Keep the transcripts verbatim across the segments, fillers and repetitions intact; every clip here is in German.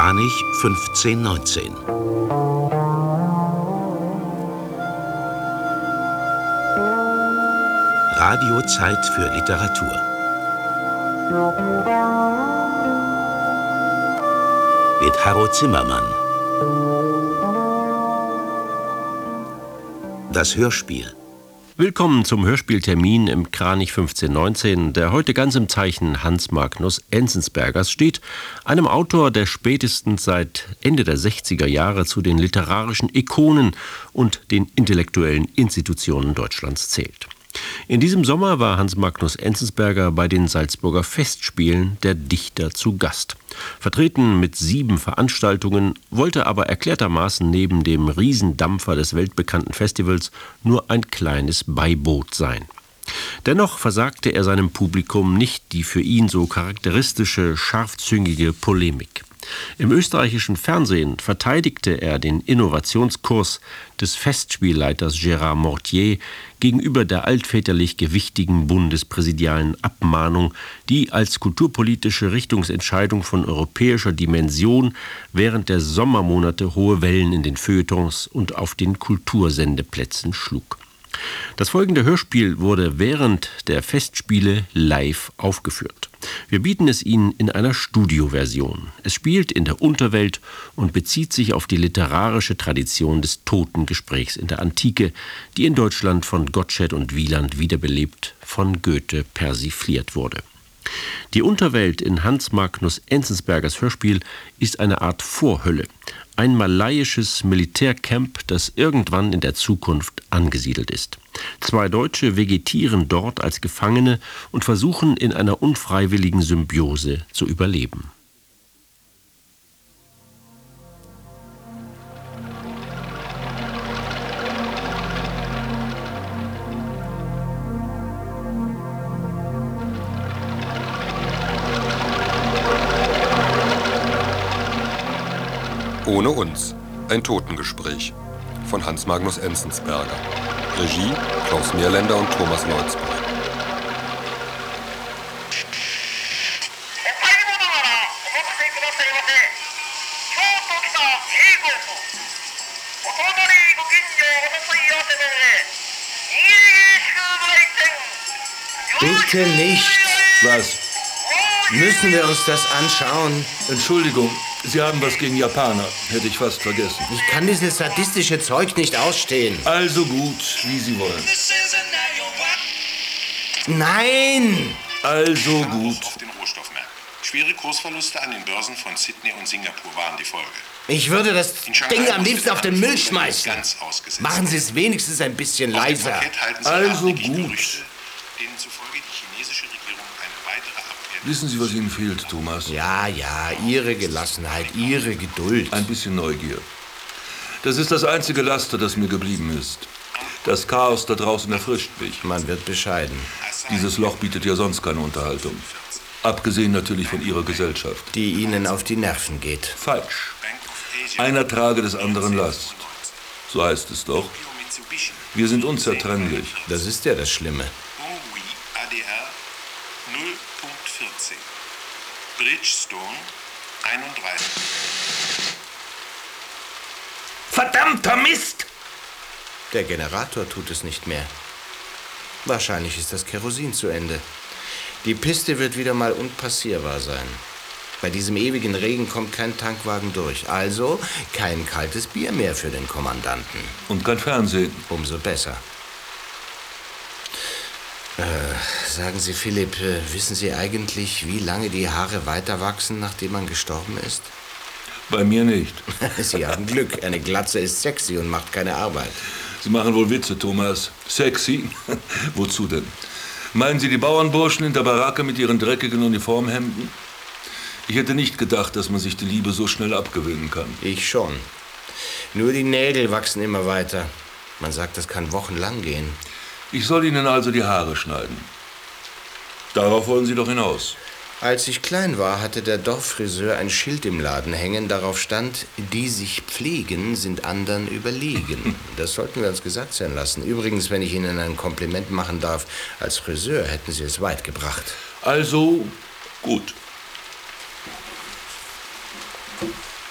Kranich fünfzehn neunzehn. Radiozeit für Literatur. Mit Harro Zimmermann. Das Hörspiel. Willkommen zum Hörspieltermin im Kranich fünfzehn neunzehn, der heute ganz im Zeichen Hans Magnus Enzensbergers steht, einem Autor, der spätestens seit Ende der sechziger Jahre zu den literarischen Ikonen und den intellektuellen Institutionen Deutschlands zählt. In diesem Sommer war Hans Magnus Enzensberger bei den Salzburger Festspielen der Dichter zu Gast. Vertreten mit sieben Veranstaltungen, wollte aber erklärtermaßen neben dem Riesendampfer des weltbekannten Festivals nur ein kleines Beiboot sein. Dennoch versagte er seinem Publikum nicht die für ihn so charakteristische, scharfzüngige Polemik. Im österreichischen Fernsehen verteidigte er den Innovationskurs des Festspielleiters Gérard Mortier gegenüber der altväterlich gewichtigen bundespräsidialen Abmahnung, die als kulturpolitische Richtungsentscheidung von europäischer Dimension während der Sommermonate hohe Wellen in den Feuilletons und auf den Kultursendeplätzen schlug. Das folgende Hörspiel wurde während der Festspiele live aufgeführt. Wir bieten es Ihnen in einer Studioversion. Es spielt in der Unterwelt und bezieht sich auf die literarische Tradition des Totengesprächs in der Antike, die in Deutschland von Gottsched und Wieland wiederbelebt, von Goethe persifliert wurde. Die Unterwelt in Hans Magnus Enzensbergers Hörspiel ist eine Art Vorhölle, ein malaiisches Militärcamp, das irgendwann in der Zukunft angesiedelt ist. Zwei Deutsche vegetieren dort als Gefangene und versuchen in einer unfreiwilligen Symbiose zu überleben. Ohne uns. Ein Totengespräch von Hans Magnus Enzensberger. Regie Klaus Meerländer und Thomas Leutzbach. Bitte nicht. Was? Müssen wir uns das anschauen? Entschuldigung, Sie haben was gegen Japaner. Hätte ich fast vergessen. Ich kann dieses sadistische Zeug nicht ausstehen. Also gut, wie Sie wollen. Nein! Also gut. Auf den Rohstoffmärkten. Schwere Kursverluste an den Börsen von Sydney und Singapur waren die Folge. Ich würde das Ding am liebsten auf den Müll schmeißen. Ganz ausgesetzt. Machen Sie es wenigstens ein bisschen Auf dem leiser. Parkett halten Sie Also hartnäckig gut. Gerüchte, denen zufolge die chinesische Regierung eine weitere Abwehr... Wissen Sie, was Ihnen fehlt, Thomas? Ja, ja, Ihre Gelassenheit, Ihre Geduld. Ein bisschen Neugier. Das ist das einzige Laster, das mir geblieben ist. Das Chaos da draußen erfrischt mich. Man wird bescheiden. Dieses Loch bietet ja sonst keine Unterhaltung. Abgesehen natürlich von Ihrer Gesellschaft. Die Ihnen auf die Nerven geht. Falsch. Einer trage des anderen Last. So heißt es doch. Wir sind unzertrennlich. Das ist ja das Schlimme. Huawei A D R null Punkt vierzehn. Bridgestone einunddreißig. Verdammter Mist! Der Generator tut es nicht mehr. Wahrscheinlich ist das Kerosin zu Ende. Die Piste wird wieder mal unpassierbar sein. Bei diesem ewigen Regen kommt kein Tankwagen durch. Also kein kaltes Bier mehr für den Kommandanten. Und kein Fernsehen. Umso besser. Äh, sagen Sie, Philipp, äh, wissen Sie eigentlich, wie lange die Haare weiter wachsen, nachdem man gestorben ist? Bei mir nicht. Sie haben Glück. Eine Glatze ist sexy und macht keine Arbeit. Sie machen wohl Witze, Thomas. Sexy? Wozu denn? Meinen Sie die Bauernburschen in der Baracke mit ihren dreckigen Uniformhemden? Ich hätte nicht gedacht, dass man sich die Liebe so schnell abgewinnen kann. Ich schon. Nur die Nägel wachsen immer weiter. Man sagt, das kann wochenlang gehen. Ich soll Ihnen also die Haare schneiden. Darauf wollen Sie doch hinaus. Als ich klein war, hatte der Dorffriseur ein Schild im Laden hängen. Darauf stand, die sich pflegen, sind anderen überlegen. Das sollten wir uns gesagt sein lassen. Übrigens, wenn ich Ihnen ein Kompliment machen darf, als Friseur hätten Sie es weit gebracht. Also, gut.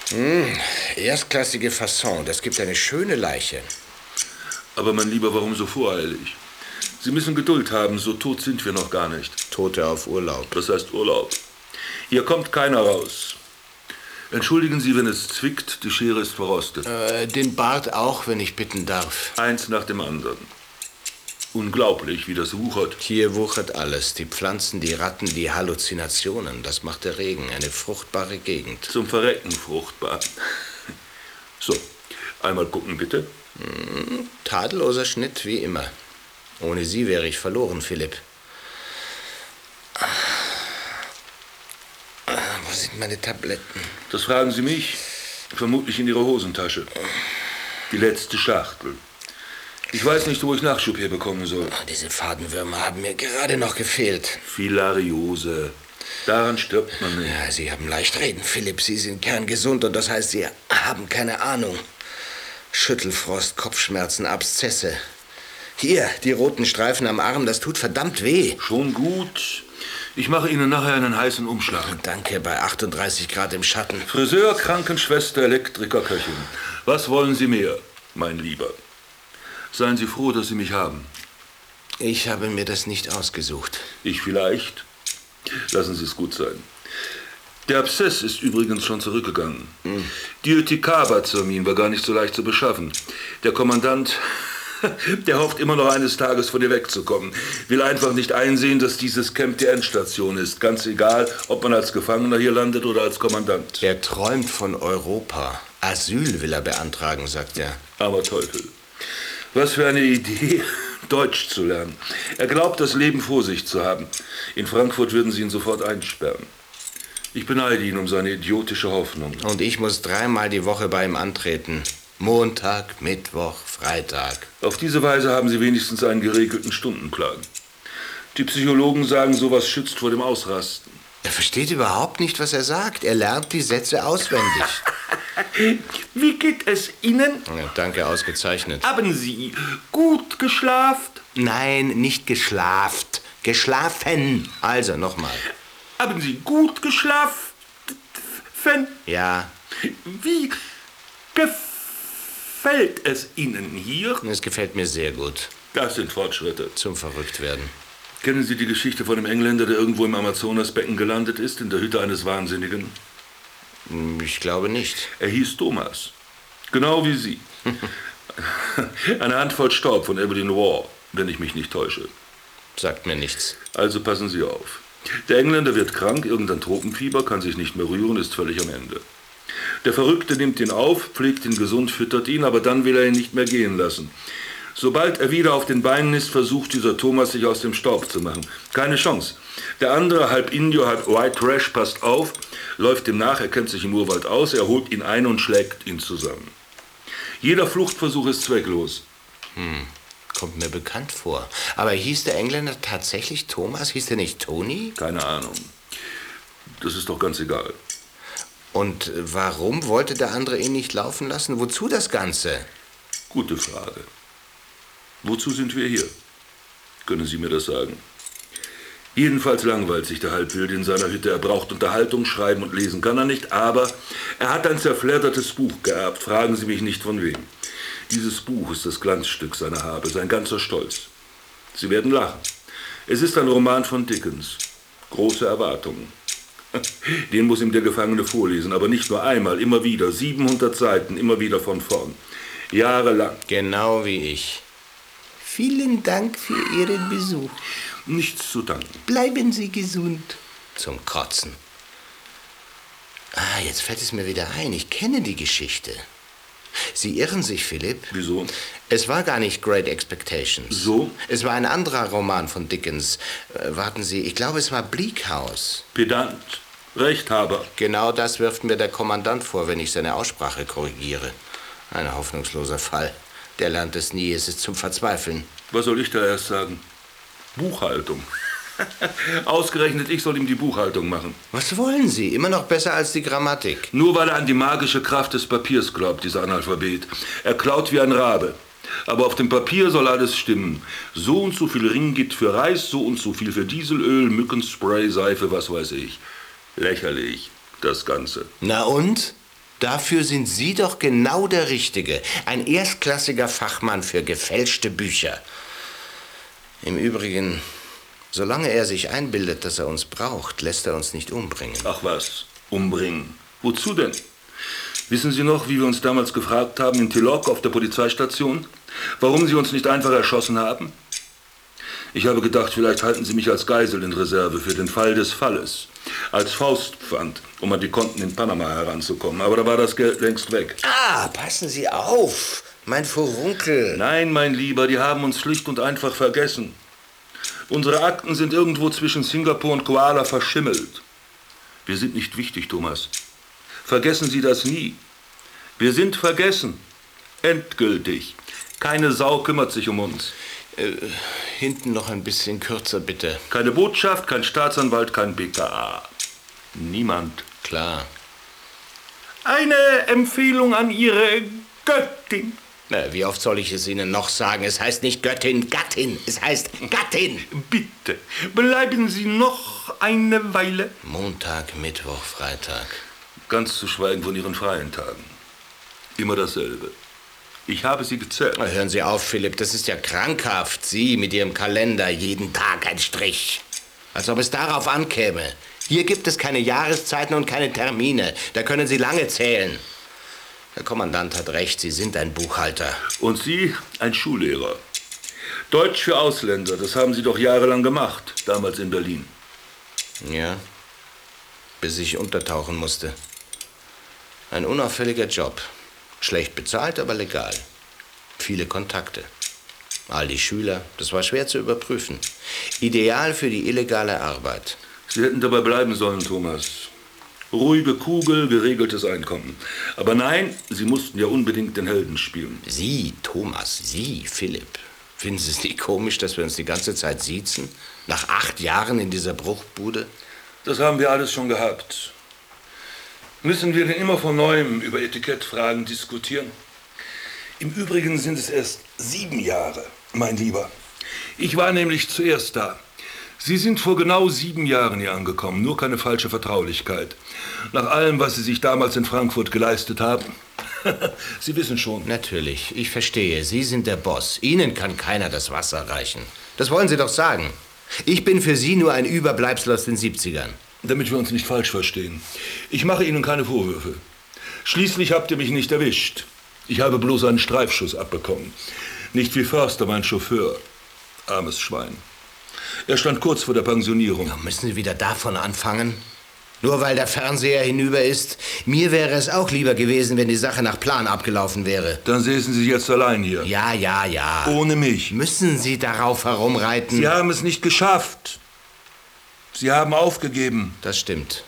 Hm, erstklassige Fasson. Das gibt eine schöne Leiche. Aber mein Lieber, warum so voreilig? Sie müssen Geduld haben, so tot sind wir noch gar nicht. Tote auf Urlaub. Das heißt Urlaub. Hier kommt keiner raus. Entschuldigen Sie, wenn es zwickt, die Schere ist verrostet. Äh, den Bart auch, wenn ich bitten darf. Eins nach dem anderen. Unglaublich, wie das wuchert. Hier wuchert alles. Die Pflanzen, die Ratten, die Halluzinationen. Das macht der Regen. Eine fruchtbare Gegend. Zum Verrecken fruchtbar. So, einmal gucken, bitte. Hm, tadelloser Schnitt, wie immer. Ohne Sie wäre ich verloren, Philipp. Wo sind meine Tabletten? Das fragen Sie mich. Vermutlich in Ihrer Hosentasche. Die letzte Schachtel. Ich weiß nicht, wo ich Nachschub herbekommen soll. Oh, diese Fadenwürmer haben mir gerade noch gefehlt. Filariose. Daran stirbt man nicht. Ja, Sie haben leicht reden, Philipp. Sie sind kerngesund und das heißt, Sie haben keine Ahnung. Schüttelfrost, Kopfschmerzen, Abszesse. Hier, die roten Streifen am Arm, das tut verdammt weh. Schon gut. Ich mache Ihnen nachher einen heißen Umschlag. Danke, bei achtunddreißig Grad im Schatten. Friseur, Krankenschwester, Elektriker, Köchin. Was wollen Sie mehr, mein Lieber? Seien Sie froh, dass Sie mich haben. Ich habe mir das nicht ausgesucht. Ich vielleicht. Lassen Sie es gut sein. Der Abszess ist übrigens schon zurückgegangen. Hm. Die Ötikaba-Zermin war gar nicht so leicht zu beschaffen. Der Kommandant, der hofft immer noch eines Tages von dir wegzukommen. Will einfach nicht einsehen, dass dieses Camp die Endstation ist. Ganz egal, ob man als Gefangener hier landet oder als Kommandant. Er träumt von Europa. Asyl will er beantragen, sagt er. Aber Teufel. Was für eine Idee, Deutsch zu lernen. Er glaubt, das Leben vor sich zu haben. In Frankfurt würden sie ihn sofort einsperren. Ich beneide ihn um seine idiotische Hoffnung. Und ich muss dreimal die Woche bei ihm antreten. Montag, Mittwoch, Freitag. Auf diese Weise haben sie wenigstens einen geregelten Stundenplan. Die Psychologen sagen, sowas schützt vor dem Ausrasten. Er versteht überhaupt nicht, was er sagt. Er lernt die Sätze auswendig. Wie geht es Ihnen? Ja, danke, ausgezeichnet. Haben Sie gut geschlafen? Nein, nicht geschlaft. Geschlafen. Also, nochmal. Haben Sie gut geschlafen? Ja. Wie gefällt es Ihnen hier? Es gefällt mir sehr gut. Das sind Fortschritte. Zum Verrücktwerden. Kennen Sie die Geschichte von einem Engländer, der irgendwo im Amazonasbecken gelandet ist, in der Hütte eines Wahnsinnigen? Ich glaube nicht. Er hieß Thomas. Genau wie Sie. Eine Handvoll Staub von Evelyn Waugh, wenn ich mich nicht täusche. Sagt mir nichts. Also passen Sie auf. Der Engländer wird krank, irgendein Tropenfieber, kann sich nicht mehr rühren, ist völlig am Ende. Der Verrückte nimmt ihn auf, pflegt ihn gesund, füttert ihn, aber dann will er ihn nicht mehr gehen lassen. Sobald er wieder auf den Beinen ist, versucht dieser Thomas, sich aus dem Staub zu machen. Keine Chance. Der andere, halb Indio, halb White Trash, passt auf, läuft ihm nach, er kennt sich im Urwald aus, er holt ihn ein und schlägt ihn zusammen. Jeder Fluchtversuch ist zwecklos. Hm, kommt mir bekannt vor. Aber hieß der Engländer tatsächlich Thomas? Hieß der nicht Tony? Keine Ahnung. Das ist doch ganz egal. Und warum wollte der andere ihn nicht laufen lassen? Wozu das Ganze? Gute Frage. Wozu sind wir hier? Können Sie mir das sagen? Jedenfalls langweilt sich der Halbwild in seiner Hütte. Er braucht Unterhaltung, schreiben und lesen kann er nicht, aber er hat ein zerfleddertes Buch geerbt. Fragen Sie mich nicht von wem. Dieses Buch ist das Glanzstück seiner Habe, sein ganzer Stolz. Sie werden lachen. Es ist ein Roman von Dickens. Große Erwartungen. Den muss ihm der Gefangene vorlesen, aber nicht nur einmal, immer wieder. siebenhundert Seiten, immer wieder von vorn. Jahrelang. Genau wie ich. Vielen Dank für Ihren Besuch. Nichts zu danken. Bleiben Sie gesund. Zum Kotzen. Ah, jetzt fällt es mir wieder ein. Ich kenne die Geschichte. Sie irren sich, Philipp. Wieso? Es war gar nicht Great Expectations. So? Es war ein anderer Roman von Dickens. Äh, warten Sie, ich glaube, es war Bleak House. Pedant. Rechthaber. Genau das wirft mir der Kommandant vor, wenn ich seine Aussprache korrigiere. Ein hoffnungsloser Fall. Der lernt es nie, es ist zum Verzweifeln. Was soll ich da erst sagen? Buchhaltung. Ausgerechnet ich soll ihm die Buchhaltung machen. Was wollen Sie? Immer noch besser als die Grammatik. Nur weil er an die magische Kraft des Papiers glaubt, dieser Analphabet. Er klaut wie ein Rabe. Aber auf dem Papier soll alles stimmen. So und so viel Ringgit für Reis, so und so viel für Dieselöl, Mückenspray, Seife, was weiß ich. Lächerlich, das Ganze. Na und? Dafür sind Sie doch genau der Richtige. Ein erstklassiger Fachmann für gefälschte Bücher. Im Übrigen, solange er sich einbildet, dass er uns braucht, lässt er uns nicht umbringen. Ach was, umbringen? Wozu denn? Wissen Sie noch, wie wir uns damals gefragt haben in Tilok auf der Polizeistation, warum Sie uns nicht einfach erschossen haben? Ich habe gedacht, vielleicht halten Sie mich als Geisel in Reserve für den Fall des Falles. Als Faustpfand, um an die Konten in Panama heranzukommen. Aber da war das Geld längst weg. Ah, passen Sie auf, mein Furunkel. Nein, mein Lieber, die haben uns schlicht und einfach vergessen. Unsere Akten sind irgendwo zwischen Singapur und Kuala verschimmelt. Wir sind nicht wichtig, Thomas. Vergessen Sie das nie. Wir sind vergessen. Endgültig. Keine Sau kümmert sich um uns. Äh, hinten noch ein bisschen kürzer, bitte. Keine Botschaft, kein Staatsanwalt, kein B K A. Niemand. Klar. Eine Empfehlung an Ihre Göttin. Na, wie oft soll ich es Ihnen noch sagen? Es heißt nicht Göttin, Gattin. Es heißt Gattin. Bitte, bleiben Sie noch eine Weile. Montag, Mittwoch, Freitag. Ganz zu schweigen von Ihren freien Tagen. Immer dasselbe. Ich habe sie gezählt. Na, hören Sie auf, Philipp, das ist ja krankhaft. Sie mit Ihrem Kalender, jeden Tag ein Strich. Als ob es darauf ankäme. Hier gibt es keine Jahreszeiten und keine Termine. Da können Sie lange zählen. Der Kommandant hat recht, Sie sind ein Buchhalter. Und Sie ein Schullehrer. Deutsch für Ausländer, das haben Sie doch jahrelang gemacht, damals in Berlin. Ja, bis ich untertauchen musste. Ein unauffälliger Job. Schlecht bezahlt, aber legal. Viele Kontakte. All die Schüler, das war schwer zu überprüfen. Ideal für die illegale Arbeit. Sie hätten dabei bleiben sollen, Thomas. Ruhige Kugel, geregeltes Einkommen. Aber nein, Sie mussten ja unbedingt den Helden spielen. Sie, Thomas, Sie, Philipp. Finden Sie es nicht komisch, dass wir uns die ganze Zeit siezen? Nach acht Jahren in dieser Bruchbude? Das haben wir alles schon gehabt. Müssen wir denn immer von Neuem über Etikettfragen diskutieren? Im Übrigen sind es erst sieben Jahre, mein Lieber. Ich war nämlich zuerst da. Sie sind vor genau sieben Jahren hier angekommen, nur keine falsche Vertraulichkeit. Nach allem, was Sie sich damals in Frankfurt geleistet haben. Sie wissen schon. Natürlich, ich verstehe. Sie sind der Boss. Ihnen kann keiner das Wasser reichen. Das wollen Sie doch sagen. Ich bin für Sie nur ein Überbleibsel aus den siebzigern. Damit wir uns nicht falsch verstehen. Ich mache Ihnen keine Vorwürfe. Schließlich habt ihr mich nicht erwischt. Ich habe bloß einen Streifschuss abbekommen. Nicht wie Förster, mein Chauffeur. Armes Schwein. Er stand kurz vor der Pensionierung. Ja, müssen Sie wieder davon anfangen? Nur weil der Fernseher hinüber ist? Mir wäre es auch lieber gewesen, wenn die Sache nach Plan abgelaufen wäre. Dann säßen Sie jetzt allein hier. Ja, ja, ja. Ohne mich. Müssen Sie darauf herumreiten? Sie haben es nicht geschafft. Sie haben aufgegeben. Das stimmt.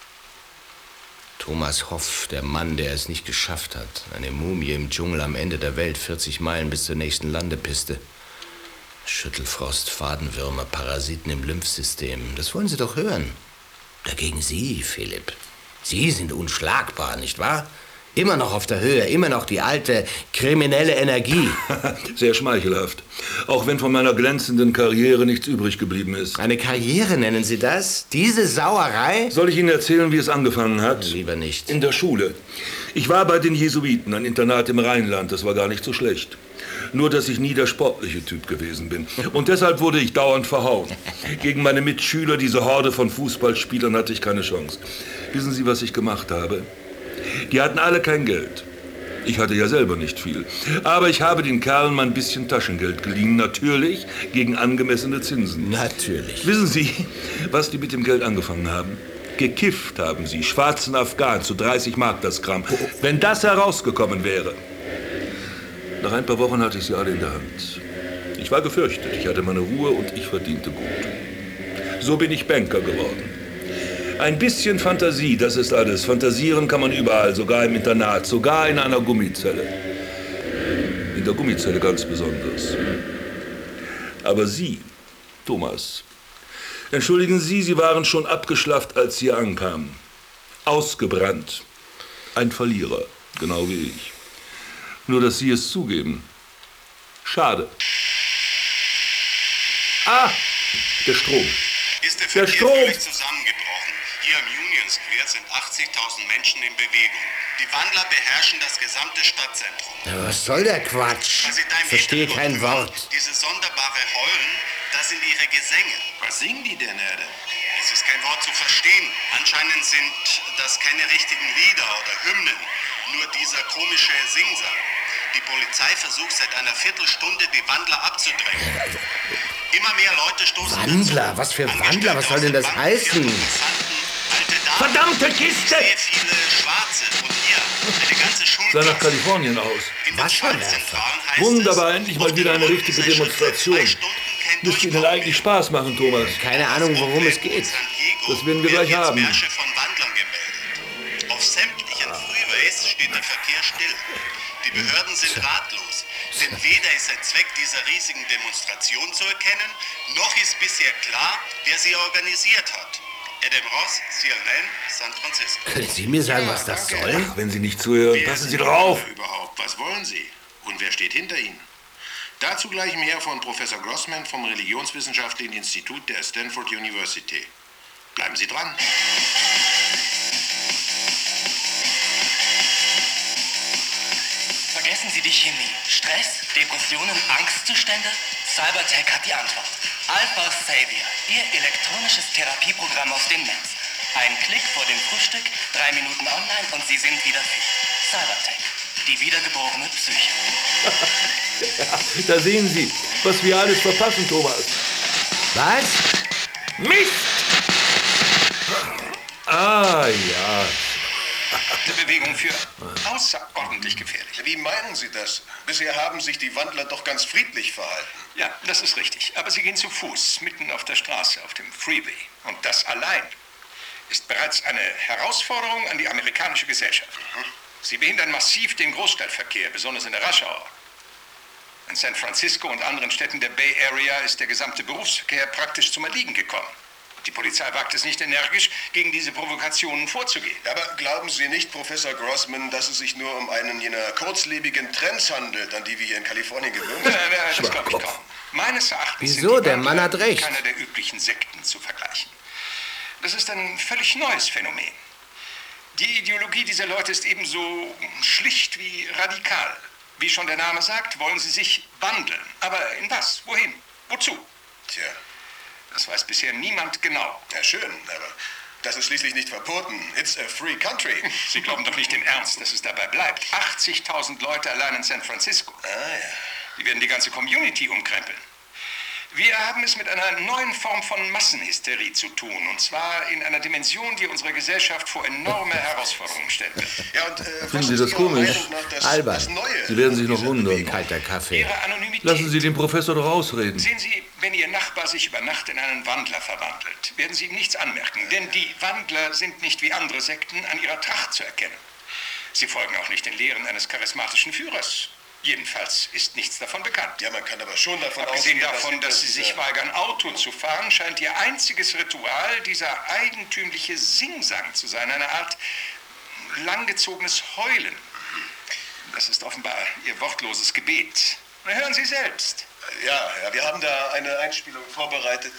Thomas Hoff, der Mann, der es nicht geschafft hat. Eine Mumie im Dschungel am Ende der Welt, vierzig Meilen bis zur nächsten Landepiste. Schüttelfrost, Fadenwürmer, Parasiten im Lymphsystem. Das wollen Sie doch hören. Dagegen Sie, Philipp. Sie sind unschlagbar, nicht wahr? Immer noch auf der Höhe, immer noch die alte kriminelle Energie. Sehr schmeichelhaft. Auch wenn von meiner glänzenden Karriere nichts übrig geblieben ist. Eine Karriere nennen Sie das? Diese Sauerei? Soll ich Ihnen erzählen, wie es angefangen hat? Lieber nicht. In der Schule. Ich war bei den Jesuiten, ein Internat im Rheinland. Das war gar nicht so schlecht. Nur, dass ich nie der sportliche Typ gewesen bin. Und deshalb wurde ich dauernd verhauen. Gegen meine Mitschüler, diese Horde von Fußballspielern, hatte ich keine Chance. Wissen Sie, was ich gemacht habe? Die hatten alle kein Geld. Ich hatte ja selber nicht viel. Aber ich habe den Kerlen mal ein bisschen Taschengeld geliehen. Natürlich gegen angemessene Zinsen. Natürlich. Wissen Sie, was die mit dem Geld angefangen haben? Gekifft haben sie. Schwarzen Afghan zu dreißig Mark das Gramm. Wenn das herausgekommen wäre. Nach ein paar Wochen hatte ich sie alle in der Hand. Ich war gefürchtet. Ich hatte meine Ruhe und ich verdiente gut. So bin ich Banker geworden. Ein bisschen Fantasie, das ist alles. Fantasieren kann man überall, sogar im Internat, sogar in einer Gummizelle. In der Gummizelle ganz besonders. Aber Sie, Thomas, entschuldigen Sie, Sie waren schon abgeschlafft, als Sie ankamen. Ausgebrannt. Ein Verlierer, genau wie ich. Nur, dass Sie es zugeben. Schade. Ah, der Strom. Ist der Der Verkehr Strom. völlig zusammengebrochen? Hier am Union Square sind achtzigtausend Menschen in Bewegung. Die Wandler beherrschen das gesamte Stadtzentrum. Ja, was soll der Quatsch? Was Sie da im Verstehe kein Hintergrund Wort. hören, Diese sonderbare Heulen, das sind ihre Gesänge. Was singen die denn, Erde? Es ist kein Wort zu verstehen. Anscheinend sind das keine richtigen Lieder oder Hymnen. Nur dieser komische Singsang. Die Polizei versucht seit einer Viertelstunde, die Wandler abzudrängen. Immer mehr Leute stoßen Wandler? Was für Wandler? Was soll denn das heißen? Verdammte Kiste! Sehr viele Schwarze und hier eine ganze Schulklasse. Sah nach Kalifornien aus. Wasserwerfer. Wunderbar, endlich mal wieder eine richtige Demonstration. Müsste Ihnen eigentlich Spaß machen, Thomas. Keine Ahnung, worum es geht. Das werden wir gleich haben. Märsche von Wandlern gemeldet. Auf sämtlichen Freeways steht der Verkehr still. Die Behörden sind ratlos. Denn weder ist ein Zweck dieser riesigen Demonstration zu erkennen, noch ist bisher klar, wer sie organisiert hat. Adam Ross, C N N, San Francisco. Können Sie mir sagen, was das soll? Ach, wenn Sie nicht zuhören, passen Sie doch auf. Überhaupt, was wollen Sie? Und wer steht hinter Ihnen? Dazu gleich mehr von Professor Grossman vom Religionswissenschaftlichen Institut der Stanford University. Bleiben Sie dran. Vergessen Sie die Chemie. Stress, Depressionen, Angstzustände? Cybertech hat die Antwort. Alpha Savior, Ihr elektronisches Therapieprogramm aus dem Netz. Ein Klick vor dem Frühstück, drei Minuten online und Sie sind wieder fit. Cybertech, die wiedergeborene Psyche. Ja, da sehen Sie, was wir alles verpassen, Thomas. Was? Mist! Ah, ja. Die Bewegung für außerordentlich gefährlich. Wie meinen Sie das? Bisher haben sich die Wandler doch ganz friedlich verhalten. Ja, das ist richtig. Aber sie gehen zu Fuß, mitten auf der Straße, auf dem Freeway. Und das allein ist bereits eine Herausforderung an die amerikanische Gesellschaft. Mhm. Sie behindern massiv den Großstadtverkehr, besonders in der Rush-Hour. In San Francisco und anderen Städten der Bay Area ist der gesamte Berufsverkehr praktisch zum Erliegen gekommen. Die Polizei wagt es nicht energisch, gegen diese Provokationen vorzugehen. Aber glauben Sie nicht, Professor Grossman, dass es sich nur um einen jener kurzlebigen Trends handelt, an die wir hier in Kalifornien gewöhnt sind? Nein, nein, das glaube ich kaum. Meines Erachtens Wieso? sind die Der Mann hat Wandler recht. mit keiner der üblichen Sekten zu vergleichen. Das ist ein völlig neues Phänomen. Die Ideologie dieser Leute ist ebenso schlicht wie radikal. Wie schon der Name sagt, wollen sie sich wandeln. Aber in was? Wohin? Wozu? Tja. Das weiß bisher niemand genau. Ja, schön, aber das ist schließlich nicht verboten. It's a free country. Sie glauben doch nicht im Ernst, dass es dabei bleibt. achtzigtausend Leute allein in San Francisco. Ah, ja. Die werden die ganze Community umkrempeln. Wir haben es mit einer neuen Form von Massenhysterie zu tun. Und zwar in einer Dimension, die unsere Gesellschaft vor enorme Herausforderungen stellt. Ja, und, äh, Finden Sie das komisch? Das, Albert. das Neue Sie werden sich noch wundern. Kalter Kaffee. Ihre Anonymität. Lassen Sie den Professor doch ausreden. Sehen Sie, wenn Ihr Nachbar sich über Nacht in einen Wandler verwandelt, werden Sie ihm nichts anmerken. Denn die Wandler sind nicht wie andere Sekten an ihrer Tracht zu erkennen. Sie folgen auch nicht den Lehren eines charismatischen Führers. Jedenfalls ist nichts davon bekannt. Ja, man kann aber schon davon Abgesehen ausgehen, davon, dass sie sich weigern, Auto zu fahren, scheint ihr einziges Ritual dieser eigentümliche Singsang zu sein. Eine Art langgezogenes Heulen. Das ist offenbar ihr wortloses Gebet. Na, hören Sie selbst. Ja, ja, wir haben da eine Einspielung vorbereitet.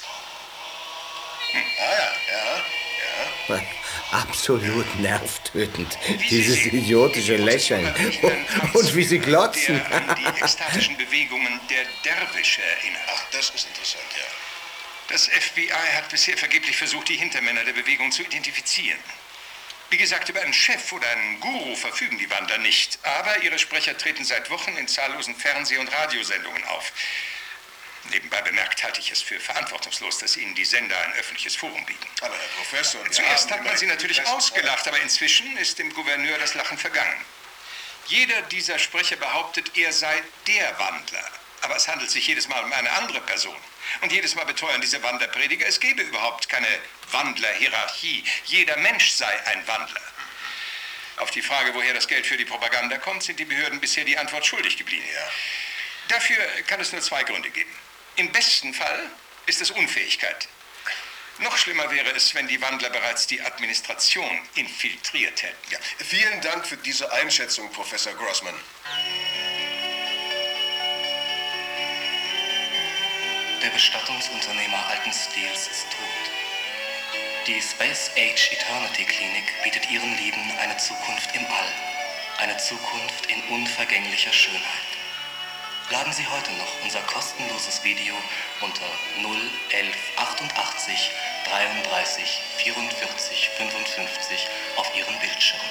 Hm. Ah ja, ja, ja. Absolut nervtötend. Wie Dieses Sie sehen, idiotische ist Lächeln. uns nicht ein Tanz, Und wie sie glotzen. der an die ekstatischen Bewegungen der Derwische erinnert. Ach, das ist interessant, ja. Das F B I hat bisher vergeblich versucht, die Hintermänner der Bewegung zu identifizieren. Wie gesagt, über einen Chef oder einen Guru verfügen die Wandler nicht. Aber ihre Sprecher treten seit Wochen in zahllosen Fernseh- und Radiosendungen auf. Nebenbei bemerkt halte ich es für verantwortungslos, dass Ihnen die Sender ein öffentliches Forum bieten. Aber Herr Professor... Zuerst hat man sie natürlich ausgelacht, aber inzwischen ist dem Gouverneur das Lachen vergangen. Jeder dieser Sprecher behauptet, er sei der Wandler. Aber es handelt sich jedes Mal um eine andere Person. Und jedes Mal beteuern diese Wanderprediger, es gebe überhaupt keine Wandlerhierarchie. Jeder Mensch sei ein Wandler. Auf die Frage, woher das Geld für die Propaganda kommt, sind die Behörden bisher die Antwort schuldig geblieben. Ja. Dafür kann es nur zwei Gründe geben. Im besten Fall ist es Unfähigkeit. Noch schlimmer wäre es, wenn die Wandler bereits die Administration infiltriert hätten. Ja, vielen Dank für diese Einschätzung, Professor Grossman. Der Bestattungsunternehmer alten Stils ist tot. Die Space Age Eternity Klinik bietet Ihren Lieben eine Zukunft im All. Eine Zukunft in unvergänglicher Schönheit. Laden Sie heute noch unser kostenloses Video unter null elf achtundachtzig dreiunddreißig vierundvierzig fünfundfünfzig auf Ihren Bildschirm.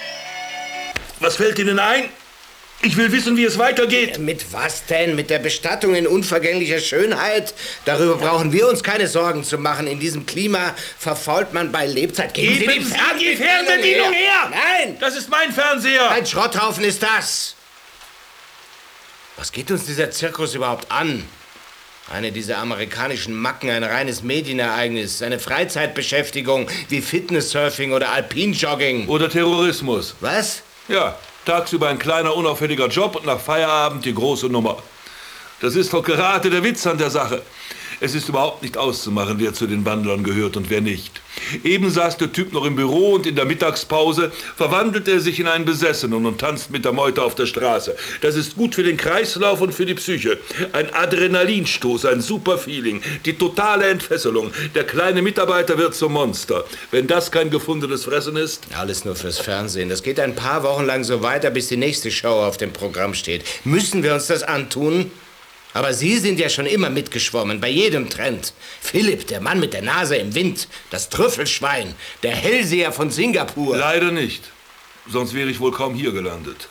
Was fällt Ihnen ein? Ich will wissen, wie es weitergeht. Mit was denn? Mit der Bestattung in unvergänglicher Schönheit? Darüber brauchen wir uns keine Sorgen zu machen. In diesem Klima verfault man bei Lebzeit. Geben Sie Geben Sie die Fernbedienung her! Nein! Das ist mein Fernseher! Ein Schrotthaufen ist das! Was geht uns dieser Zirkus überhaupt an? Eine dieser amerikanischen Macken, ein reines Medienereignis, eine Freizeitbeschäftigung wie Fitnesssurfing oder Alpinjogging. Oder Terrorismus. Was? Ja, tagsüber ein kleiner, unauffälliger Job und nach Feierabend die große Nummer. Das ist doch gerade der Witz an der Sache. Es ist überhaupt nicht auszumachen, wer zu den Wandlern gehört und wer nicht. Eben saß der Typ noch im Büro und in der Mittagspause verwandelt er sich in einen Besessenen und tanzt mit der Meute auf der Straße. Das ist gut für den Kreislauf und für die Psyche. Ein Adrenalinstoß, ein super Feeling, die totale Entfesselung. Der kleine Mitarbeiter wird zum Monster. Wenn das kein gefundenes Fressen ist... Alles nur fürs Fernsehen. Das geht ein paar Wochen lang so weiter, bis die nächste Show auf dem Programm steht. Müssen wir uns das antun? Aber Sie sind ja schon immer mitgeschwommen, bei jedem Trend. Philipp, der Mann mit der Nase im Wind, das Trüffelschwein, der Hellseher von Singapur. Leider nicht. Sonst wäre ich wohl kaum hier gelandet.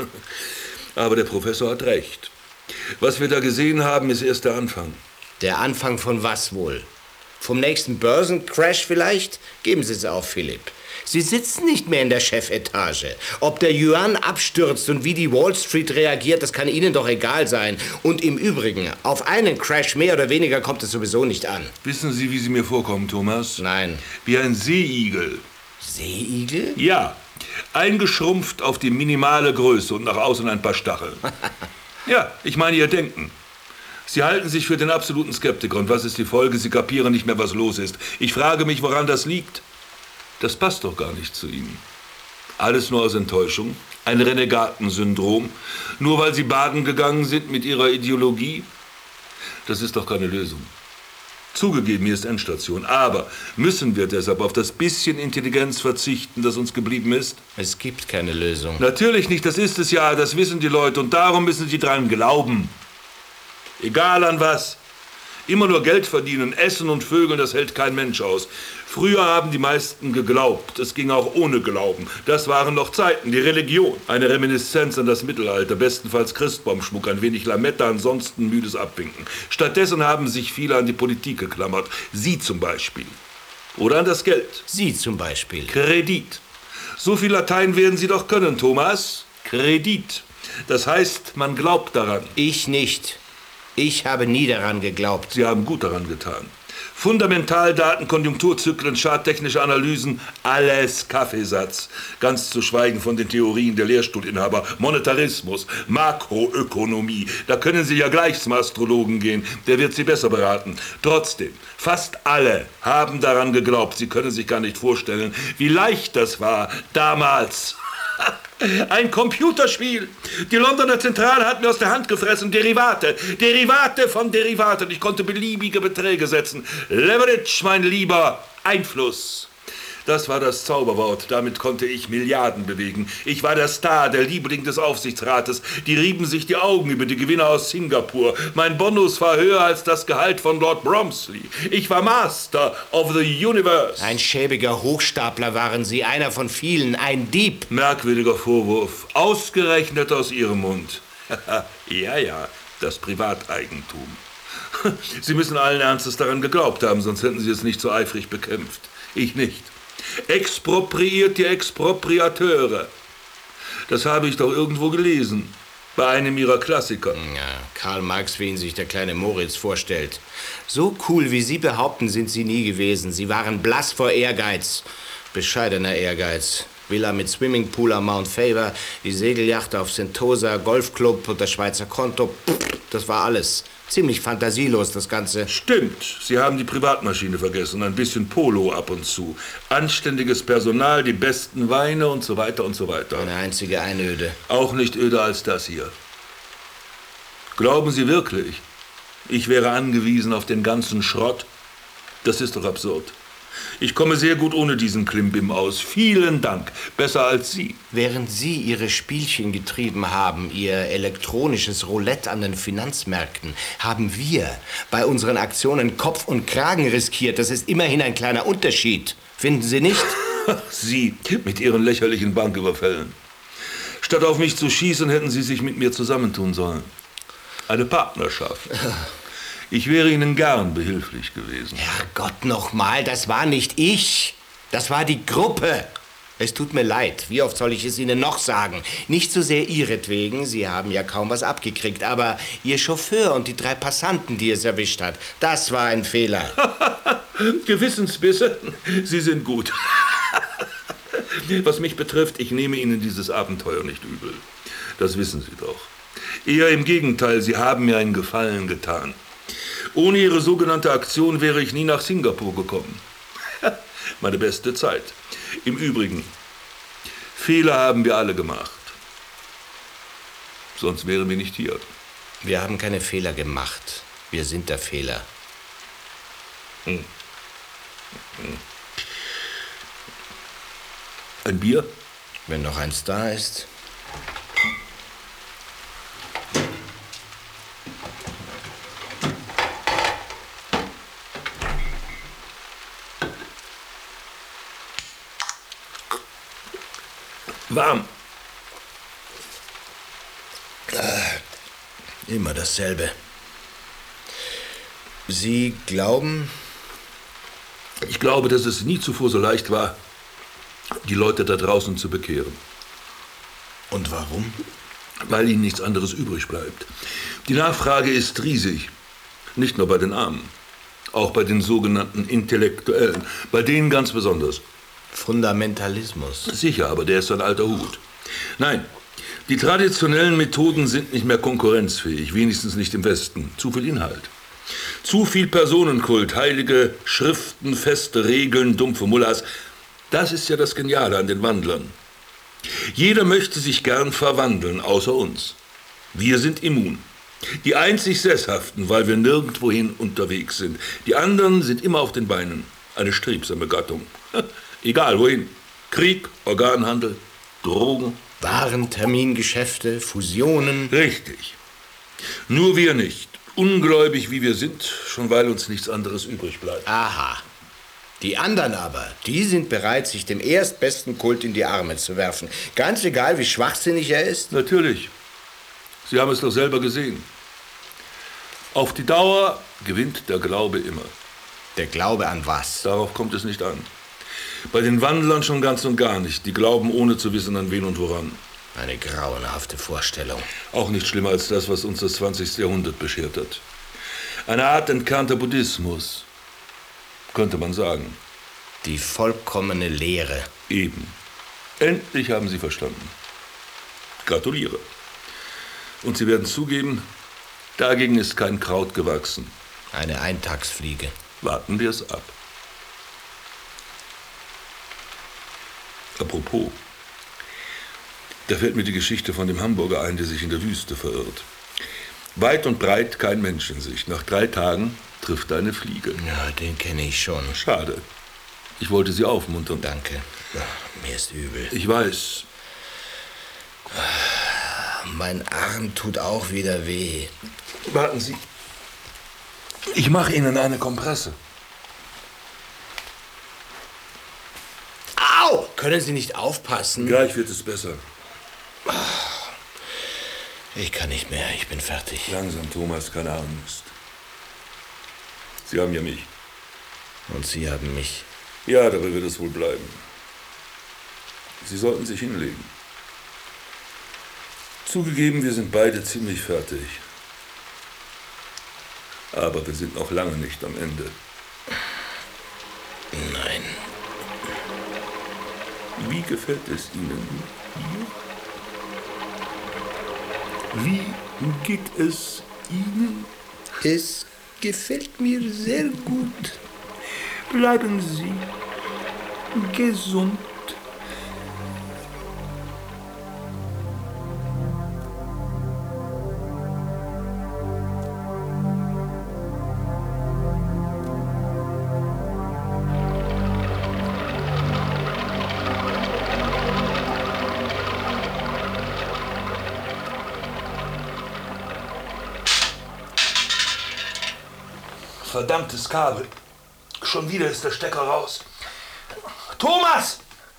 Aber der Professor hat recht. Was wir da gesehen haben, ist erst der Anfang. Der Anfang von was wohl? Vom nächsten Börsencrash vielleicht? Geben Sie es auf, Philipp. Sie sitzen nicht mehr in der Chefetage. Ob der Yuan abstürzt und wie die Wall Street reagiert, das kann Ihnen doch egal sein. Und im Übrigen, auf einen Crash mehr oder weniger kommt es sowieso nicht an. Wissen Sie, wie Sie mir vorkommen, Thomas? Nein. Wie ein Seeigel. Seeigel? Ja, eingeschrumpft auf die minimale Größe und nach außen ein paar Stacheln. Ja, ich meine Ihr Denken. Sie halten sich für den absoluten Skeptiker. Und was ist die Folge? Sie kapieren nicht mehr, was los ist. Ich frage mich, woran das liegt. Das passt doch gar nicht zu Ihnen. Alles nur aus Enttäuschung, ein Renegatensyndrom, nur weil Sie baden gegangen sind mit Ihrer Ideologie. Das ist doch keine Lösung. Zugegeben, hier ist Endstation, aber müssen wir deshalb auf das bisschen Intelligenz verzichten, das uns geblieben ist? Es gibt keine Lösung. Natürlich nicht, das ist es ja, das wissen die Leute und darum müssen sie dran glauben. Egal an was. Immer nur Geld verdienen, essen und vögeln, das hält kein Mensch aus. Früher haben die meisten geglaubt, es ging auch ohne Glauben. Das waren noch Zeiten, die Religion. Eine Reminiszenz an das Mittelalter, bestenfalls Christbaumschmuck, ein wenig Lametta, ansonsten müdes Abwinken. Stattdessen haben sich viele an die Politik geklammert. Sie zum Beispiel. Oder an das Geld. Sie zum Beispiel. Kredit. So viel Latein werden Sie doch können, Thomas. Kredit. Das heißt, man glaubt daran. Ich nicht. Ich habe nie daran geglaubt. Sie haben gut daran getan. Fundamentaldaten, Konjunkturzyklen, charttechnische Analysen, alles Kaffeesatz. Ganz zu schweigen von den Theorien der Lehrstuhlinhaber. Monetarismus, Makroökonomie. Da können Sie ja gleich zum Astrologen gehen. Der wird Sie besser beraten. Trotzdem, fast alle haben daran geglaubt. Sie können sich gar nicht vorstellen, wie leicht das war damals. Ein Computerspiel. Die Londoner Zentrale hat mir aus der Hand gefressen. Derivate. Derivate von Derivaten. Ich konnte beliebige Beträge setzen. Leverage, mein Lieber. Einfluss. Das war das Zauberwort. Damit konnte ich Milliarden bewegen. Ich war der Star, der Liebling des Aufsichtsrates. Die rieben sich die Augen über die Gewinner aus Singapur. Mein Bonus war höher als das Gehalt von Lord Bromsley. Ich war Master of the Universe. Ein schäbiger Hochstapler waren Sie, einer von vielen, ein Dieb. Merkwürdiger Vorwurf. Ausgerechnet aus Ihrem Mund. Ja, ja, das Privateigentum. Sie müssen allen Ernstes daran geglaubt haben, sonst hätten Sie es nicht so eifrig bekämpft. Ich nicht. Expropriiert die Expropriateure. Das habe ich doch irgendwo gelesen. Bei einem ihrer Klassiker. Ja, Karl Marx, wie ihn sich der kleine Moritz vorstellt. So cool, wie Sie behaupten, sind Sie nie gewesen. Sie waren blass vor Ehrgeiz. Bescheidener Ehrgeiz. Villa mit Swimmingpool am Mount Faber, die Segelyacht auf Sentosa, Golfclub und das Schweizer Konto. Das war alles. Ziemlich fantasielos, das Ganze. Stimmt. Sie haben die Privatmaschine vergessen. Ein bisschen Polo ab und zu. Anständiges Personal, die besten Weine und so weiter und so weiter. Eine einzige Einöde. Auch nicht öder als das hier. Glauben Sie wirklich, ich wäre angewiesen auf den ganzen Schrott? Das ist doch absurd. Ich komme sehr gut ohne diesen Klimbim aus. Vielen Dank. Besser als Sie. Während Sie Ihre Spielchen getrieben haben, Ihr elektronisches Roulette an den Finanzmärkten, haben wir bei unseren Aktionen Kopf und Kragen riskiert. Das ist immerhin ein kleiner Unterschied. Finden Sie nicht? Sie mit Ihren lächerlichen Banküberfällen. Statt auf mich zu schießen, hätten Sie sich mit mir zusammentun sollen. Eine Partnerschaft. Ich wäre Ihnen gern behilflich gewesen. Herrgott nochmal, das war nicht ich. Das war die Gruppe. Es tut mir leid. Wie oft soll ich es Ihnen noch sagen? Nicht so sehr Ihretwegen, Sie haben ja kaum was abgekriegt, aber Ihr Chauffeur und die drei Passanten, die es erwischt hat, das war ein Fehler. Gewissensbisse? Sie sind gut. Was mich betrifft, ich nehme Ihnen dieses Abenteuer nicht übel. Das wissen Sie doch. Eher im Gegenteil, Sie haben mir einen Gefallen getan. Ohne Ihre sogenannte Aktion wäre ich nie nach Singapur gekommen. Meine beste Zeit. Im Übrigen, Fehler haben wir alle gemacht. Sonst wären wir nicht hier. Wir haben keine Fehler gemacht. Wir sind der Fehler. Hm. Hm. Ein Bier? Wenn noch eins da ist. Warm. Äh, immer dasselbe. Sie glauben? Ich glaube, dass es nie zuvor so leicht war, die Leute da draußen zu bekehren. Und warum? Weil ihnen nichts anderes übrig bleibt. Die Nachfrage ist riesig. Nicht nur bei den Armen. Auch bei den sogenannten Intellektuellen. Bei denen ganz besonders. Fundamentalismus. Sicher, aber der ist ein alter Hut. Nein, die traditionellen Methoden sind nicht mehr konkurrenzfähig, wenigstens nicht im Westen. Zu viel Inhalt. Zu viel Personenkult, heilige Schriften, feste Regeln, dumpfe Mullahs. Das ist ja das Geniale an den Wandlern. Jeder möchte sich gern verwandeln, außer uns. Wir sind immun. Die einzig Sesshaften, weil wir nirgendwohin unterwegs sind. Die anderen sind immer auf den Beinen. Eine strebsame Gattung. Egal wohin. Krieg, Organhandel, Drogen. Warentermingeschäfte, Fusionen. Richtig. Nur wir nicht. Ungläubig wie wir sind, schon weil uns nichts anderes übrig bleibt. Aha. Die anderen aber, die sind bereit, sich dem erstbesten Kult in die Arme zu werfen. Ganz egal, wie schwachsinnig er ist. Natürlich. Sie haben es doch selber gesehen. Auf die Dauer gewinnt der Glaube immer. Der Glaube an was? Darauf kommt es nicht an. Bei den Wandlern schon ganz und gar nicht. Die glauben, ohne zu wissen, an wen und woran. Eine grauenhafte Vorstellung. Auch nicht schlimmer als das, was uns das zwanzigste Jahrhundert beschert hat. Eine Art entkernter Buddhismus, könnte man sagen. Die vollkommene Lehre. Eben. Endlich haben Sie verstanden. Gratuliere. Und Sie werden zugeben, dagegen ist kein Kraut gewachsen. Eine Eintagsfliege. Warten wir es ab. Apropos, da fällt mir die Geschichte von dem Hamburger ein, der sich in der Wüste verirrt. Weit und breit kein Mensch in Sicht. Nach drei Tagen trifft er eine Fliege. Ja, den kenne ich schon. Schade. Ich wollte Sie aufmuntern. Danke. Mir ist übel. Ich weiß. Mein Arm tut auch wieder weh. Warten Sie. Ich mache Ihnen eine Kompresse. Au! Können Sie nicht aufpassen? Gleich wird es besser. Ich kann nicht mehr, ich bin fertig. Langsam, Thomas, keine Angst. Sie haben ja mich. Und Sie haben mich. Ja, dabei wird es wohl bleiben. Sie sollten sich hinlegen. Zugegeben, wir sind beide ziemlich fertig. Aber wir sind noch lange nicht am Ende. Nein. Wie gefällt es Ihnen hier? Wie geht es Ihnen? Es gefällt mir sehr gut. Bleiben Sie gesund. verdammtes Kabel. Schon wieder ist der Stecker raus. Thomas!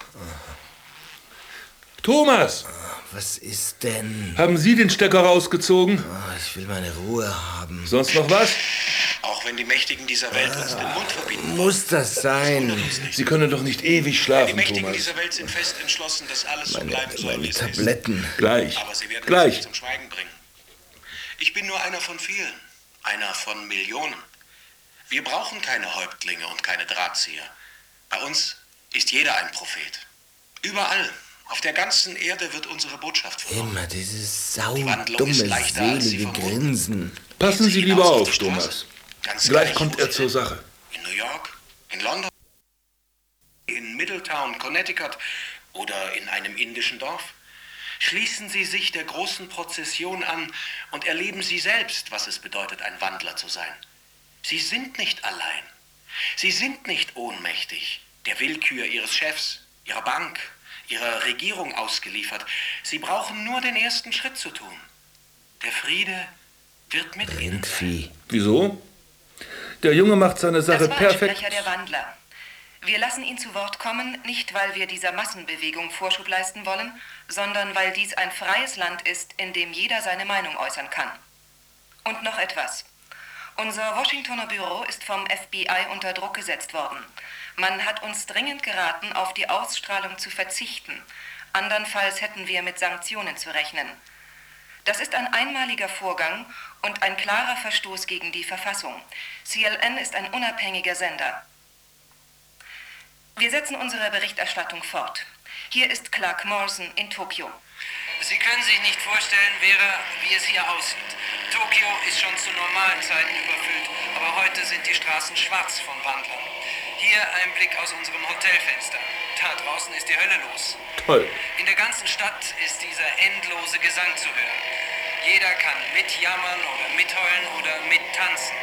Thomas! Was ist denn? Haben Sie den Stecker rausgezogen? Oh, ich will meine Ruhe haben. Sonst noch was? Auch wenn die Mächtigen dieser Welt uns den Mund verbieten. Muss das sein? Sie können doch nicht ewig schlafen, Die Mächtigen Thomas. dieser Welt sind fest entschlossen, dass alles so Meine, bleiben soll, wie meine es Tabletten. ist. Gleich. Aber sie werden uns Gleich. nicht zum Schweigen bringen. Ich bin nur einer von vielen. Einer von Millionen. Wir brauchen keine Häuptlinge und keine Drahtzieher. Bei uns ist jeder ein Prophet. Überall. Auf der ganzen Erde wird unsere Botschaft vernommen. Immer dieses Die Wandlung saudumme, ist leichter, als sie selige vermuten. Grinsen. Passen Sie lieber hinaus auf, die Straße. Thomas. Ganz Gleich gleich, kommt wo er Sie zur sind. Sache. In New York, in London, in Middletown, Connecticut oder in einem indischen Dorf. Schließen Sie sich der großen Prozession an und erleben Sie selbst, was es bedeutet, ein Wandler zu sein. Sie sind nicht allein. Sie sind nicht ohnmächtig, der Willkür Ihres Chefs, Ihrer Bank, Ihrer Regierung ausgeliefert. Sie brauchen nur den ersten Schritt zu tun. Der Friede wird mit Ihnen sein. Rindvieh. Wieso? Der Junge macht seine Sache Das war perfekt. ein Sprecher der Wandler. Wir lassen ihn zu Wort kommen, nicht weil wir dieser Massenbewegung Vorschub leisten wollen, sondern weil dies ein freies Land ist, in dem jeder seine Meinung äußern kann. Und noch etwas. Unser Washingtoner Büro ist vom F B I unter Druck gesetzt worden. Man hat uns dringend geraten, auf die Ausstrahlung zu verzichten. Andernfalls hätten wir mit Sanktionen zu rechnen. Das ist ein einmaliger Vorgang und ein klarer Verstoß gegen die Verfassung. C L N ist ein unabhängiger Sender. Wir setzen unsere Berichterstattung fort. Hier ist Clark Morrison in Tokio. Sie können sich nicht vorstellen, Vera, wie es hier aussieht. Tokio ist schon zu normalen Zeiten überfüllt, aber heute sind die Straßen schwarz von Wandlern. Hier ein Blick aus unserem Hotelfenster. Da draußen ist die Hölle los. Toll. In der ganzen Stadt ist dieser endlose Gesang zu hören. Jeder kann mitjammern oder mitheulen oder mittanzen.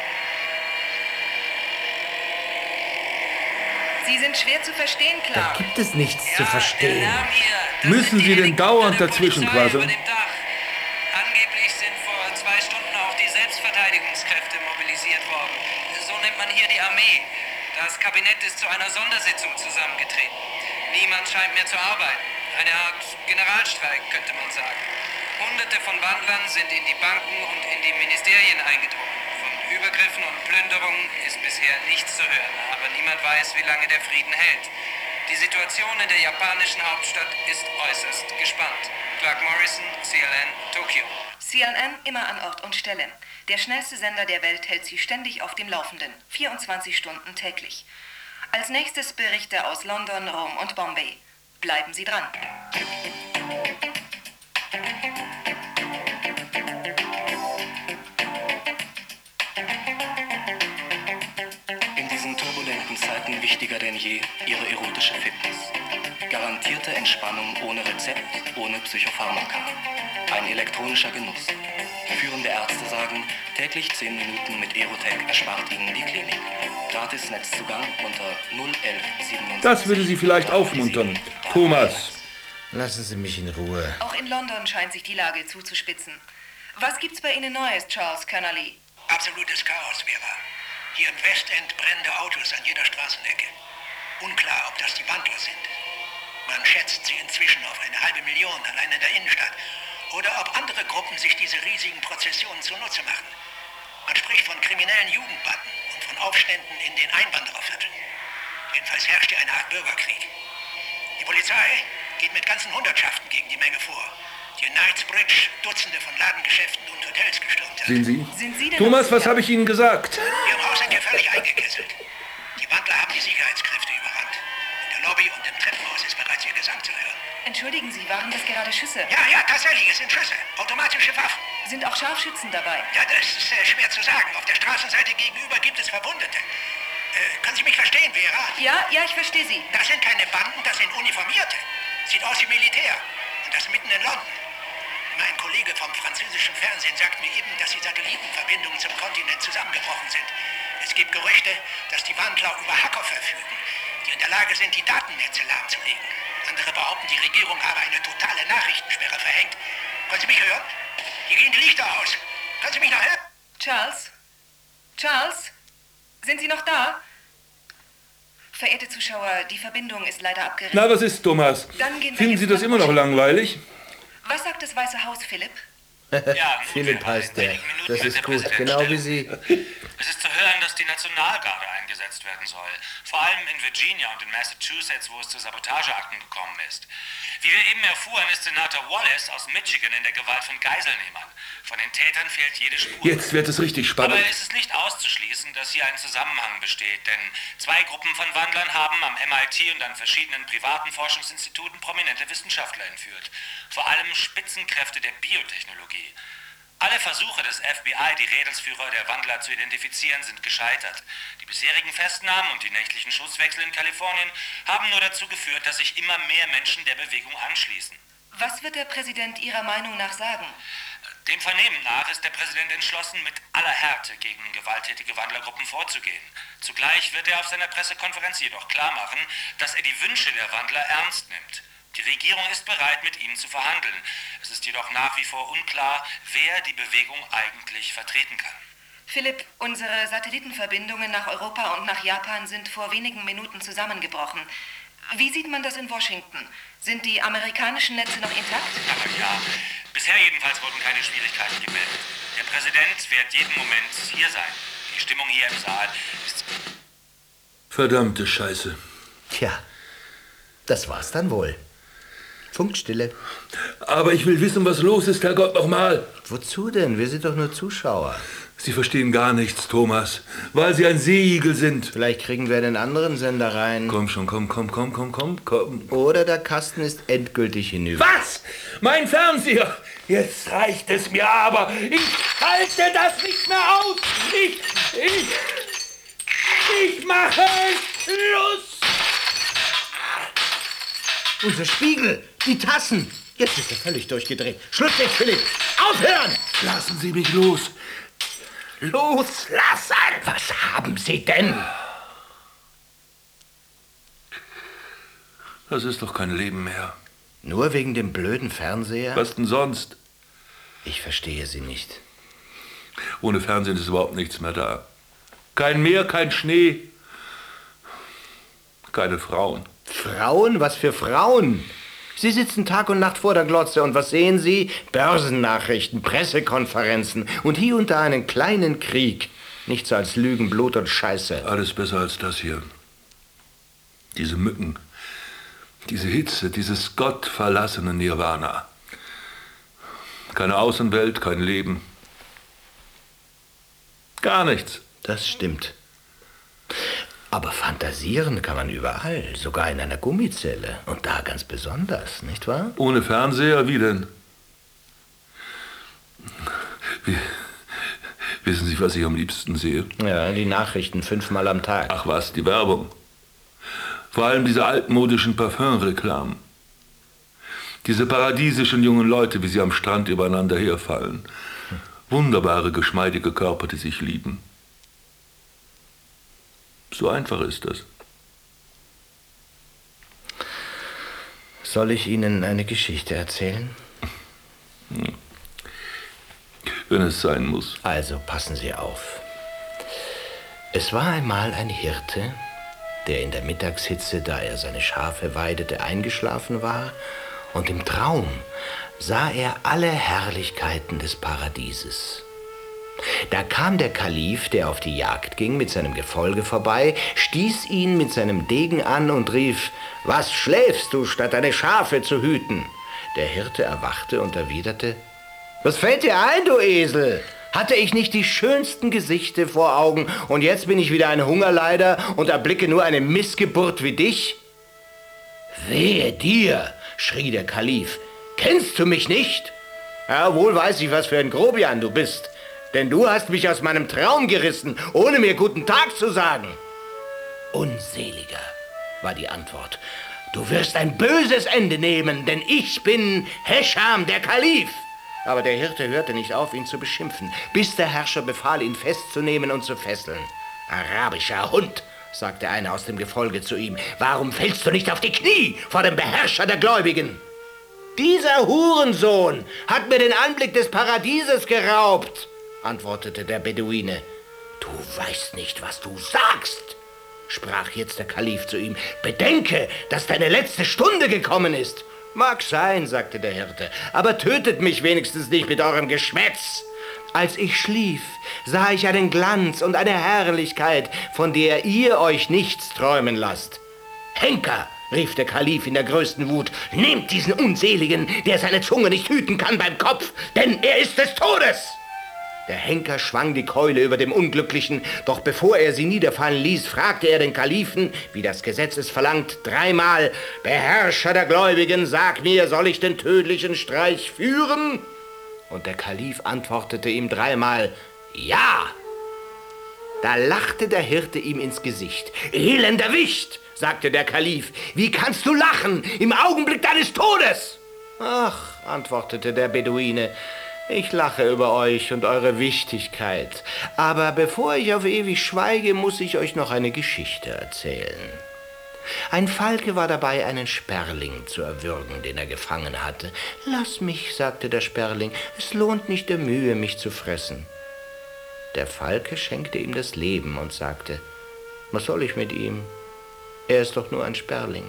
Sie sind schwer zu verstehen, Da Clark. gibt es nichts Ja, zu verstehen. der Lärm hier, das Müssen sind die Sie denn Helikopter dauernd der dazwischen Polizei quasseln? über dem Dach. Angeblich sind vor zwei Stunden auch die Selbstverteidigungskräfte mobilisiert worden. So nennt man hier die Armee. Das Kabinett ist zu einer Sondersitzung zusammengetreten. Niemand scheint mehr zu arbeiten. Eine Art Generalstreik, könnte man sagen. Hunderte von Wandlern sind in die Banken und in die Ministerien eingedrungen. Von Übergriffen und Plünderungen ist bisher nichts zu hören, aber niemand weiß, wie lange der Frieden hält. Die Situation in der japanischen Hauptstadt ist äußerst gespannt. Clark Morrison, C L N, Tokio. C L N immer an Ort und Stelle. Der schnellste Sender der Welt hält Sie ständig auf dem Laufenden. vierundzwanzig Stunden täglich. Als nächstes Berichte aus London, Rom und Bombay. Bleiben Sie dran. In diesen turbulenten Zeiten wichtiger denn je Ihre erotische Fitness. Garantierte Entspannung ohne Rezept, ohne Psychopharmaka. Ein elektronischer Genuss. Führende Ärzte sagen, täglich zehn Minuten mit Erotec erspart Ihnen die Klinik. Gratis Netzzugang unter null elf siebenundsechzig. Das würde Sie vielleicht aufmuntern. Thomas. Lassen Sie mich in Ruhe. Auch in London scheint sich die Lage zuzuspitzen. Was gibt's bei Ihnen Neues, Charles Kennerly? Absolutes Chaos, Vera. Hier im Westend brennende Autos an jeder Straßenecke. Unklar, ob das die Wandler sind. Man schätzt sie inzwischen auf eine halbe Million allein in der Innenstadt. Oder ob andere Gruppen sich diese riesigen Prozessionen zunutze machen. Man spricht von kriminellen Jugendbanden und von Aufständen in den Einwanderervierteln. Jedenfalls herrscht hier eine Art Bürgerkrieg. Die Polizei geht mit ganzen Hundertschaften gegen die Menge vor, die in Knightsbridge Dutzende von Ladengeschäften und Hotels gestürmt hat. Sehen Sie? Sind Sie denn Thomas, noch was sicher? habe ich Ihnen gesagt? Hier im Haus sind wir völlig eingekesselt. Die Wandler haben die Sicherheitskräfte überrannt. In der Lobby und im Treppenhaus ist bereits ihr Gesang zu hören. Entschuldigen Sie, waren das gerade Schüsse? Ja, ja, tatsächlich, es sind Schüsse. Automatische Waffen. Sind auch Scharfschützen dabei? Ja, das ist äh, schwer zu sagen. Auf der Straßenseite gegenüber gibt es Verwundete. Äh, können Sie mich verstehen, Vera? Ja, ja, ich verstehe Sie. Das sind keine Banden, das sind Uniformierte. Sieht aus wie Militär. Und das mitten in London. Mein Kollege vom französischen Fernsehen sagt mir eben, dass die Satellitenverbindungen zum Kontinent zusammengebrochen sind. Es gibt Gerüchte, dass die Wandler über Hacker verfügen, die in der Lage sind, die Datennetze lahmzulegen. Andere behaupten, die Regierung habe eine totale Nachrichtensperre verhängt. Können Sie mich hören? Hier gehen die Lichter aus. Können Sie mich noch hören? Charles? Charles? Sind Sie noch da? Verehrte Zuschauer, die Verbindung ist leider abgerissen. Na, was ist, Thomas? Dann gehen wir Finden jetzt Sie das nach immer noch Washington. langweilig? Was sagt das Weiße Haus, Philipp? Ja, Philipp heißt der. Das ist gut, genau wie Sie. Es ist zu hören, dass die Nationalgarde eingesetzt werden soll. Vor allem in Virginia und in Massachusetts, wo es zu Sabotageakten gekommen ist. Wie wir eben erfuhren, ist Senator Wallace aus Michigan in der Gewalt von Geiselnehmern. Von den Tätern fehlt jede Spur. Jetzt wird es richtig spannend. Aber es ist nicht auszuschließen, dass hier ein Zusammenhang besteht, denn zwei Gruppen von Wandlern haben am M I T und an verschiedenen privaten Forschungsinstituten prominente Wissenschaftler entführt. Vor allem Spitzenkräfte der Biotechnologie. Alle Versuche des F B I, die Rädelsführer der Wandler zu identifizieren, sind gescheitert. Die bisherigen Festnahmen und die nächtlichen Schusswechsel in Kalifornien haben nur dazu geführt, dass sich immer mehr Menschen der Bewegung anschließen. Was wird der Präsident Ihrer Meinung nach sagen? Dem Vernehmen nach ist der Präsident entschlossen, mit aller Härte gegen gewalttätige Wandlergruppen vorzugehen. Zugleich wird er auf seiner Pressekonferenz jedoch klarmachen, dass er die Wünsche der Wandler ernst nimmt. Die Regierung ist bereit, mit ihnen zu verhandeln. Es ist jedoch nach wie vor unklar, wer die Bewegung eigentlich vertreten kann. Philipp, unsere Satellitenverbindungen nach Europa und nach Japan sind vor wenigen Minuten zusammengebrochen. Wie sieht man das in Washington? Sind die amerikanischen Netze noch intakt? Aber ja, bisher jedenfalls wurden keine Schwierigkeiten gemeldet. Der Präsident wird jeden Moment hier sein. Die Stimmung hier im Saal ist... Verdammte Scheiße. Tja, das war's dann wohl. Funkstille. Aber ich will wissen, was los ist, Herrgott, nochmal. Wozu denn? Wir sind doch nur Zuschauer. Sie verstehen gar nichts, Thomas, weil Sie ein Seeigel sind. Vielleicht kriegen wir einen anderen Sender rein. Komm schon, komm, komm, komm, komm, komm, komm. Oder der Kasten ist endgültig hinüber. Was? Mein Fernseher? Jetzt reicht es mir aber. Ich halte das nicht mehr aus. Ich, ich, ich mache Schluss. Unser Spiegel, die Tassen. Jetzt ist er völlig durchgedreht. Schlusslich, Philipp. Aufhören! Lassen Sie mich los. Loslassen! Was haben Sie denn? Das ist doch kein Leben mehr. Nur wegen dem blöden Fernseher? Was denn sonst? Ich verstehe Sie nicht. Ohne Fernsehen ist überhaupt nichts mehr da. Kein Meer, kein Schnee. Keine Frauen. Frauen? Was für Frauen? Sie sitzen Tag und Nacht vor der Glotze und was sehen Sie? Börsennachrichten, Pressekonferenzen und hier und da einen kleinen Krieg. Nichts als Lügen, Blut und Scheiße. Alles besser als das hier. Diese Mücken, diese Hitze, dieses gottverlassene Nirvana. Keine Außenwelt, kein Leben. Gar nichts. Das stimmt. Aber fantasieren kann man überall, sogar in einer Gummizelle. Und da ganz besonders, nicht wahr? Ohne Fernseher, wie denn? Wie, wissen Sie, was ich am liebsten sehe? Ja, die Nachrichten fünfmal am Tag. Ach was, die Werbung. Vor allem diese altmodischen Parfümreklamen. Diese paradiesischen jungen Leute, wie sie am Strand übereinander herfallen. Wunderbare, geschmeidige Körper, die sich lieben. So einfach ist das. Soll ich Ihnen eine Geschichte erzählen? Hm. Wenn es sein muss. Also passen Sie auf. Es war einmal ein Hirte, der in der Mittagshitze, da er seine Schafe weidete, eingeschlafen war, und im Traum sah er alle Herrlichkeiten des Paradieses. Da kam der Kalif, der auf die Jagd ging, mit seinem Gefolge vorbei, stieß ihn mit seinem Degen an und rief: »Was schläfst du, statt deine Schafe zu hüten?« Der Hirte erwachte und erwiderte: »Was fällt dir ein, du Esel? Hatte ich nicht die schönsten Gesichter vor Augen und jetzt bin ich wieder ein Hungerleider und erblicke nur eine Missgeburt wie dich?« »Wehe dir«, schrie der Kalif, »kennst du mich nicht? Ja, wohl weiß ich, was für ein Grobian du bist. Denn du hast mich aus meinem Traum gerissen, ohne mir guten Tag zu sagen.« »Unseliger«, war die Antwort, »du wirst ein böses Ende nehmen, denn ich bin Hescham, der Kalif.« Aber der Hirte hörte nicht auf, ihn zu beschimpfen, bis der Herrscher befahl, ihn festzunehmen und zu fesseln. »Arabischer Hund«, sagte einer aus dem Gefolge zu ihm, »warum fällst du nicht auf die Knie vor dem Beherrscher der Gläubigen?« »Dieser Hurensohn hat mir den Anblick des Paradieses geraubt«, antwortete der Beduine. Du weißt nicht, was du sagst, sprach jetzt der Kalif zu ihm. Bedenke, dass deine letzte Stunde gekommen ist. Mag sein, sagte der Hirte, aber tötet mich wenigstens nicht mit eurem Geschwätz. Als ich schlief, sah ich einen Glanz und eine Herrlichkeit, von der ihr euch nichts träumen lasst. Henker, rief der Kalif in der größten Wut, nehmt diesen Unseligen, der seine Zunge nicht hüten kann, beim Kopf, denn er ist des Todes. Der Henker schwang die Keule über dem Unglücklichen, doch bevor er sie niederfallen ließ, fragte er den Kalifen, wie das Gesetz es verlangt, dreimal: Beherrscher der Gläubigen, sag mir, soll ich den tödlichen Streich führen? Und der Kalif antwortete ihm dreimal: Ja. Da lachte der Hirte ihm ins Gesicht. Elender Wicht, sagte der Kalif, wie kannst du lachen im Augenblick deines Todes? Ach, antwortete der Beduine, ich lache über euch und eure Wichtigkeit. Aber bevor ich auf ewig schweige, muss ich euch noch eine Geschichte erzählen. Ein Falke war dabei, einen Sperling zu erwürgen, den er gefangen hatte. Lass mich, sagte der Sperling, es lohnt nicht der Mühe, mich zu fressen. Der Falke schenkte ihm das Leben und sagte, was soll ich mit ihm? Er ist doch nur ein Sperling.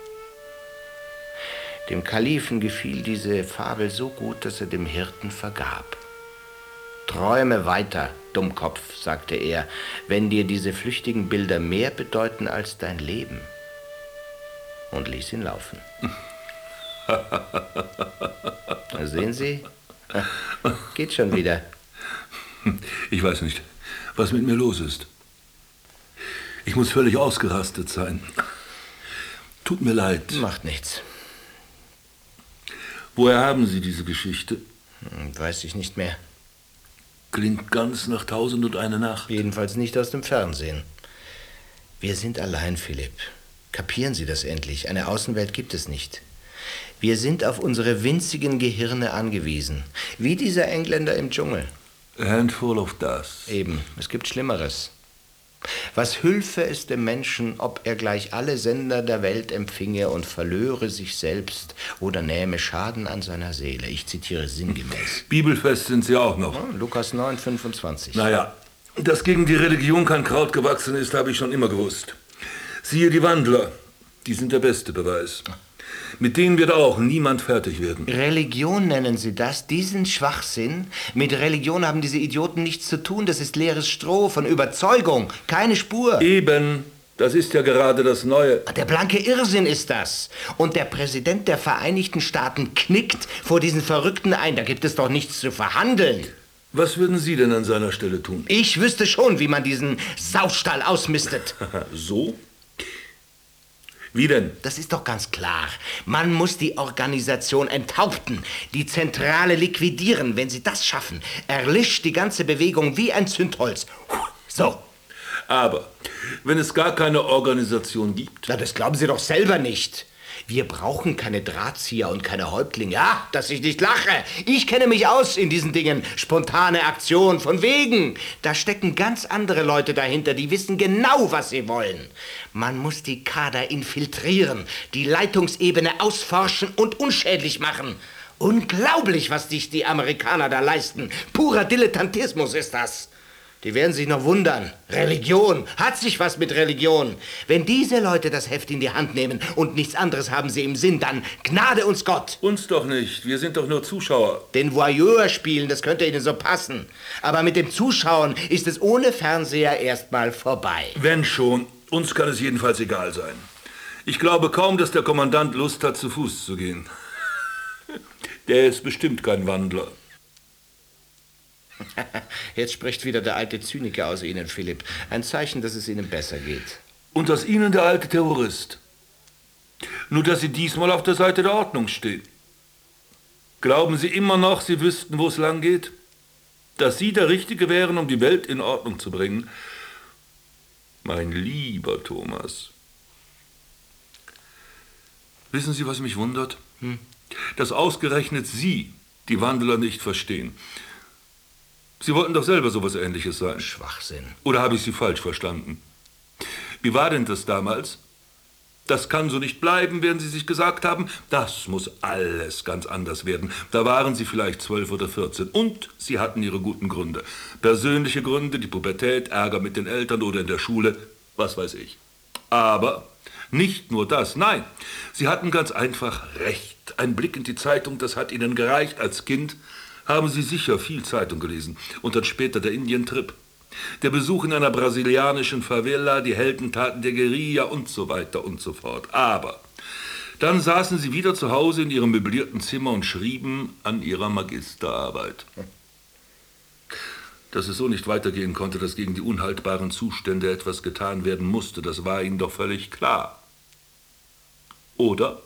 Dem Kalifen gefiel diese Fabel so gut, dass er dem Hirten vergab. Träume weiter, Dummkopf, sagte er, wenn dir diese flüchtigen Bilder mehr bedeuten als dein Leben. Und ließ ihn laufen. Sehen Sie? Geht schon wieder. Ich weiß nicht, was mit mir los ist. Ich muss völlig ausgerastet sein. Tut mir leid. Macht nichts. Woher haben Sie diese Geschichte? Weiß ich nicht mehr. Klingt ganz nach Tausend und eine Nacht. Jedenfalls nicht aus dem Fernsehen. Wir sind allein, Philipp. Kapieren Sie das endlich? Eine Außenwelt gibt es nicht. Wir sind auf unsere winzigen Gehirne angewiesen. Wie dieser Engländer im Dschungel. A handful of dust. Eben, es gibt Schlimmeres. Was hülfe es dem Menschen, ob er gleich alle Sender der Welt empfinge und verlöre sich selbst oder nähme Schaden an seiner Seele? Ich zitiere sinngemäß. Bibelfest sind Sie auch noch. Ja, Lukas neun, fünfundzwanzig. Naja, dass gegen die Religion kein Kraut gewachsen ist, habe ich schon immer gewusst. Siehe die Wandler, die sind der beste Beweis. Mit denen wird auch niemand fertig werden. Religion nennen Sie das? Diesen Schwachsinn? Mit Religion haben diese Idioten nichts zu tun. Das ist leeres Stroh von Überzeugung. Keine Spur. Eben. Das ist ja gerade das Neue. Der blanke Irrsinn ist das. Und der Präsident der Vereinigten Staaten knickt vor diesen Verrückten ein. Da gibt es doch nichts zu verhandeln. Was würden Sie denn an seiner Stelle tun? Ich wüsste schon, wie man diesen Saustall ausmistet. So? Wie denn? Das ist doch ganz klar. Man muss die Organisation enthaupten, die Zentrale liquidieren. Wenn Sie das schaffen, erlischt die ganze Bewegung wie ein Zündholz. So. Aber wenn es gar keine Organisation gibt... Na, das glauben Sie doch selber nicht. Wir brauchen keine Drahtzieher und keine Häuptlinge. Ja, dass ich nicht lache. Ich kenne mich aus in diesen Dingen. Spontane Aktion, von wegen. Da stecken ganz andere Leute dahinter, die wissen genau, was sie wollen. Man muss die Kader infiltrieren, die Leitungsebene ausforschen und unschädlich machen. Unglaublich, was sich die Amerikaner da leisten. Purer Dilettantismus ist das. Die werden sich noch wundern. Religion. Hat sich was mit Religion. Wenn diese Leute das Heft in die Hand nehmen und nichts anderes haben sie im Sinn, dann gnade uns Gott. Uns doch nicht. Wir sind doch nur Zuschauer. Den Voyeur spielen, das könnte ihnen so passen. Aber mit dem Zuschauen ist es ohne Fernseher erstmal vorbei. Wenn schon. Uns kann es jedenfalls egal sein. Ich glaube kaum, dass der Kommandant Lust hat, zu Fuß zu gehen. Der ist bestimmt kein Wandler. Jetzt spricht wieder der alte Zyniker aus Ihnen, Philipp. Ein Zeichen, dass es Ihnen besser geht. Und aus Ihnen der alte Terrorist. Nur, dass Sie diesmal auf der Seite der Ordnung stehen. Glauben Sie immer noch, Sie wüssten, wo es lang geht? Dass Sie der Richtige wären, um die Welt in Ordnung zu bringen? Mein lieber Thomas. Wissen Sie, was mich wundert? Hm? Dass ausgerechnet Sie die Wandler nicht verstehen. Sie wollten doch selber sowas Ähnliches sein. Schwachsinn. Oder habe ich Sie falsch verstanden? Wie war denn das damals? Das kann so nicht bleiben, werden Sie sich gesagt haben. Das muss alles ganz anders werden. Da waren Sie vielleicht zwölf oder vierzehn und Sie hatten Ihre guten Gründe. Persönliche Gründe, die Pubertät, Ärger mit den Eltern oder in der Schule, was weiß ich. Aber nicht nur das, nein, Sie hatten ganz einfach recht. Ein Blick in die Zeitung, das hat Ihnen gereicht. Als Kind haben Sie sicher viel Zeitung gelesen und dann später der Indientrip. Der Besuch in einer brasilianischen Favela, die Heldentaten der Guerilla und so weiter und so fort. Aber dann saßen Sie wieder zu Hause in Ihrem möblierten Zimmer und schrieben an Ihrer Magisterarbeit. Dass es so nicht weitergehen konnte, dass gegen die unhaltbaren Zustände etwas getan werden musste, das war Ihnen doch völlig klar. Oder?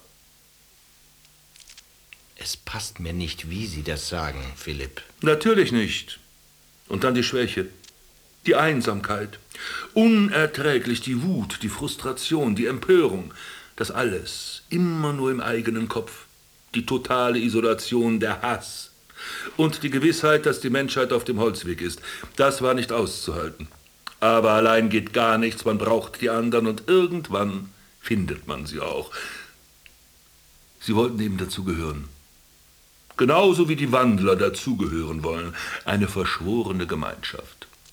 Es passt mir nicht, wie Sie das sagen, Philipp. Natürlich nicht. Und dann die Schwäche. Die Einsamkeit, unerträglich die Wut, die Frustration, die Empörung, das alles immer nur im eigenen Kopf, die totale Isolation, der Hass und die Gewissheit, dass die Menschheit auf dem Holzweg ist. Das war nicht auszuhalten. Aber allein geht gar nichts, man braucht die anderen und irgendwann findet man sie auch. Sie wollten eben dazugehören. Genauso wie die Wandler dazugehören wollen, eine verschworene Gemeinschaft.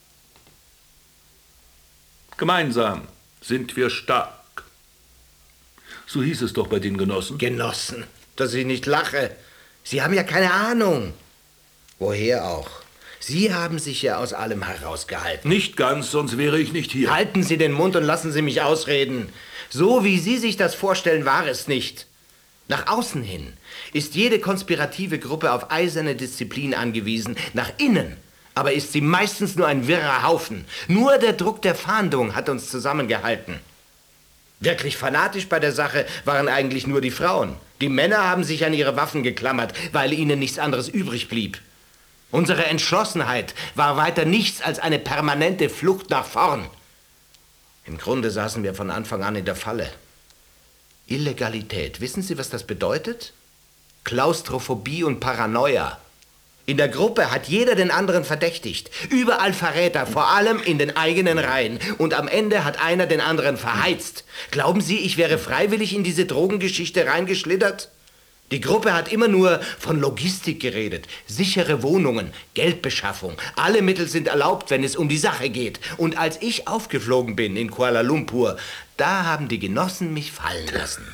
Gemeinsam sind wir stark. So hieß es doch bei den Genossen. Genossen, dass ich nicht lache. Sie haben ja keine Ahnung. Woher auch? Sie haben sich ja aus allem herausgehalten. Nicht ganz, sonst wäre ich nicht hier. Halten Sie den Mund und lassen Sie mich ausreden. So wie Sie sich das vorstellen, war es nicht. Nach außen hin ist jede konspirative Gruppe auf eiserne Disziplin angewiesen. Nach innen aber ist sie meistens nur ein wirrer Haufen. Nur der Druck der Fahndung hat uns zusammengehalten. Wirklich fanatisch bei der Sache waren eigentlich nur die Frauen. Die Männer haben sich an ihre Waffen geklammert, weil ihnen nichts anderes übrig blieb. Unsere Entschlossenheit war weiter nichts als eine permanente Flucht nach vorn. Im Grunde saßen wir von Anfang an in der Falle. Illegalität, wissen Sie, was das bedeutet? Klaustrophobie und Paranoia. In der Gruppe hat jeder den anderen verdächtigt. Überall Verräter, vor allem in den eigenen Reihen. Und am Ende hat einer den anderen verheizt. Glauben Sie, ich wäre freiwillig in diese Drogengeschichte reingeschlittert? Die Gruppe hat immer nur von Logistik geredet. Sichere Wohnungen, Geldbeschaffung. Alle Mittel sind erlaubt, wenn es um die Sache geht. Und als ich aufgeflogen bin in Kuala Lumpur, da haben die Genossen mich fallen lassen.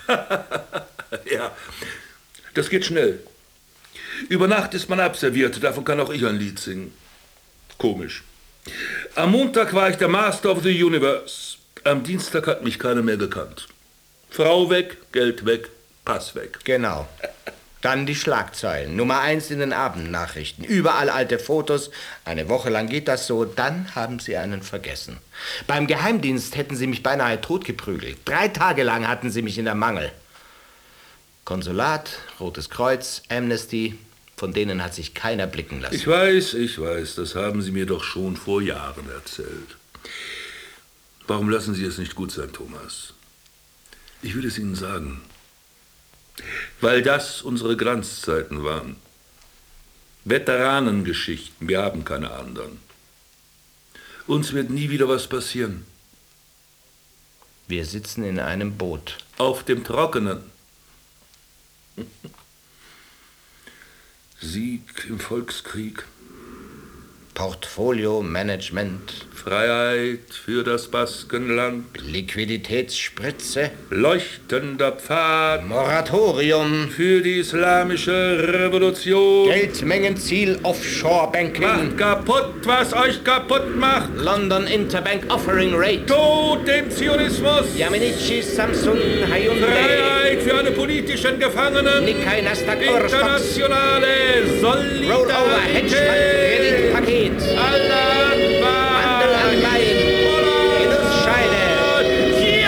Ja, das geht schnell. Über Nacht ist man abserviert, davon kann auch ich ein Lied singen. Komisch. Am Montag war ich der Master of the Universe. Am Dienstag hat mich keiner mehr gekannt. Frau weg, Geld weg, Pass weg. Genau. Dann die Schlagzeilen. Nummer eins in den Abendnachrichten. Überall alte Fotos. Eine Woche lang geht das so, dann haben sie einen vergessen. Beim Geheimdienst hätten sie mich beinahe totgeprügelt. Drei Tage lang hatten sie mich in der Mangel. Konsulat, Rotes Kreuz, Amnesty, von denen hat sich keiner blicken lassen. Ich weiß, ich weiß, das haben Sie mir doch schon vor Jahren erzählt. Warum lassen Sie es nicht gut sein, Thomas? Ich will es Ihnen sagen. Weil das unsere Glanzzeiten waren. Veteranengeschichten, wir haben keine anderen. Uns wird nie wieder was passieren. Wir sitzen in einem Boot. Auf dem Trockenen. Sieg im Volkskrieg. Portfolio Management. Freiheit für das Baskenland. Liquiditätsspritze. Leuchtender Pfad. Moratorium. Für die islamische Revolution. Geldmengenziel Offshore Banking. Macht kaputt, was euch kaputt macht. London Interbank Offering Rate. Tod dem Zionismus. Yamanichi, Samsung, Hyundai. Freiheit für alle politischen Gefangenen. Nikkei, Nasdaq, Internationale Solidarität. Rollover, Hedgefonds, Kreditpaket. Allah Akbar. Handel an Leihen. Genussscheine.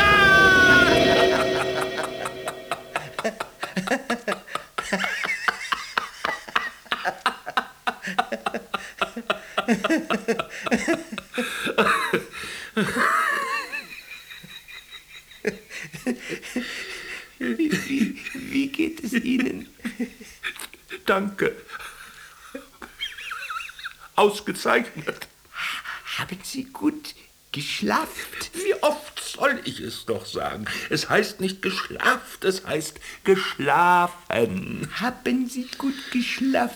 Wie, wie geht es Ihnen? Danke. Ausgezeichnet. Haben Sie gut geschlafen? Wie oft soll ich es doch sagen? Es heißt nicht geschlaft, es heißt geschlafen. Haben Sie gut geschlafen?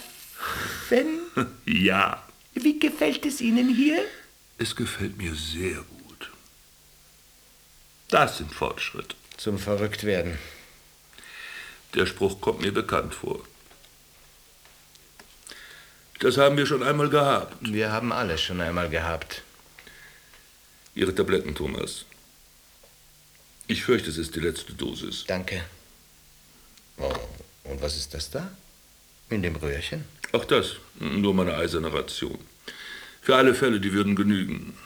Ja. Wie gefällt es Ihnen hier? Es gefällt mir sehr gut. Das sind Fortschritte. Zum Verrücktwerden. Der Spruch kommt mir bekannt vor. Das haben wir schon einmal gehabt. Wir haben alles schon einmal gehabt. Ihre Tabletten, Thomas. Ich fürchte, es ist die letzte Dosis. Danke. Oh, und was ist das da? In dem Röhrchen? Ach das, nur meine eiserne Ration. Für alle Fälle, die würden genügen.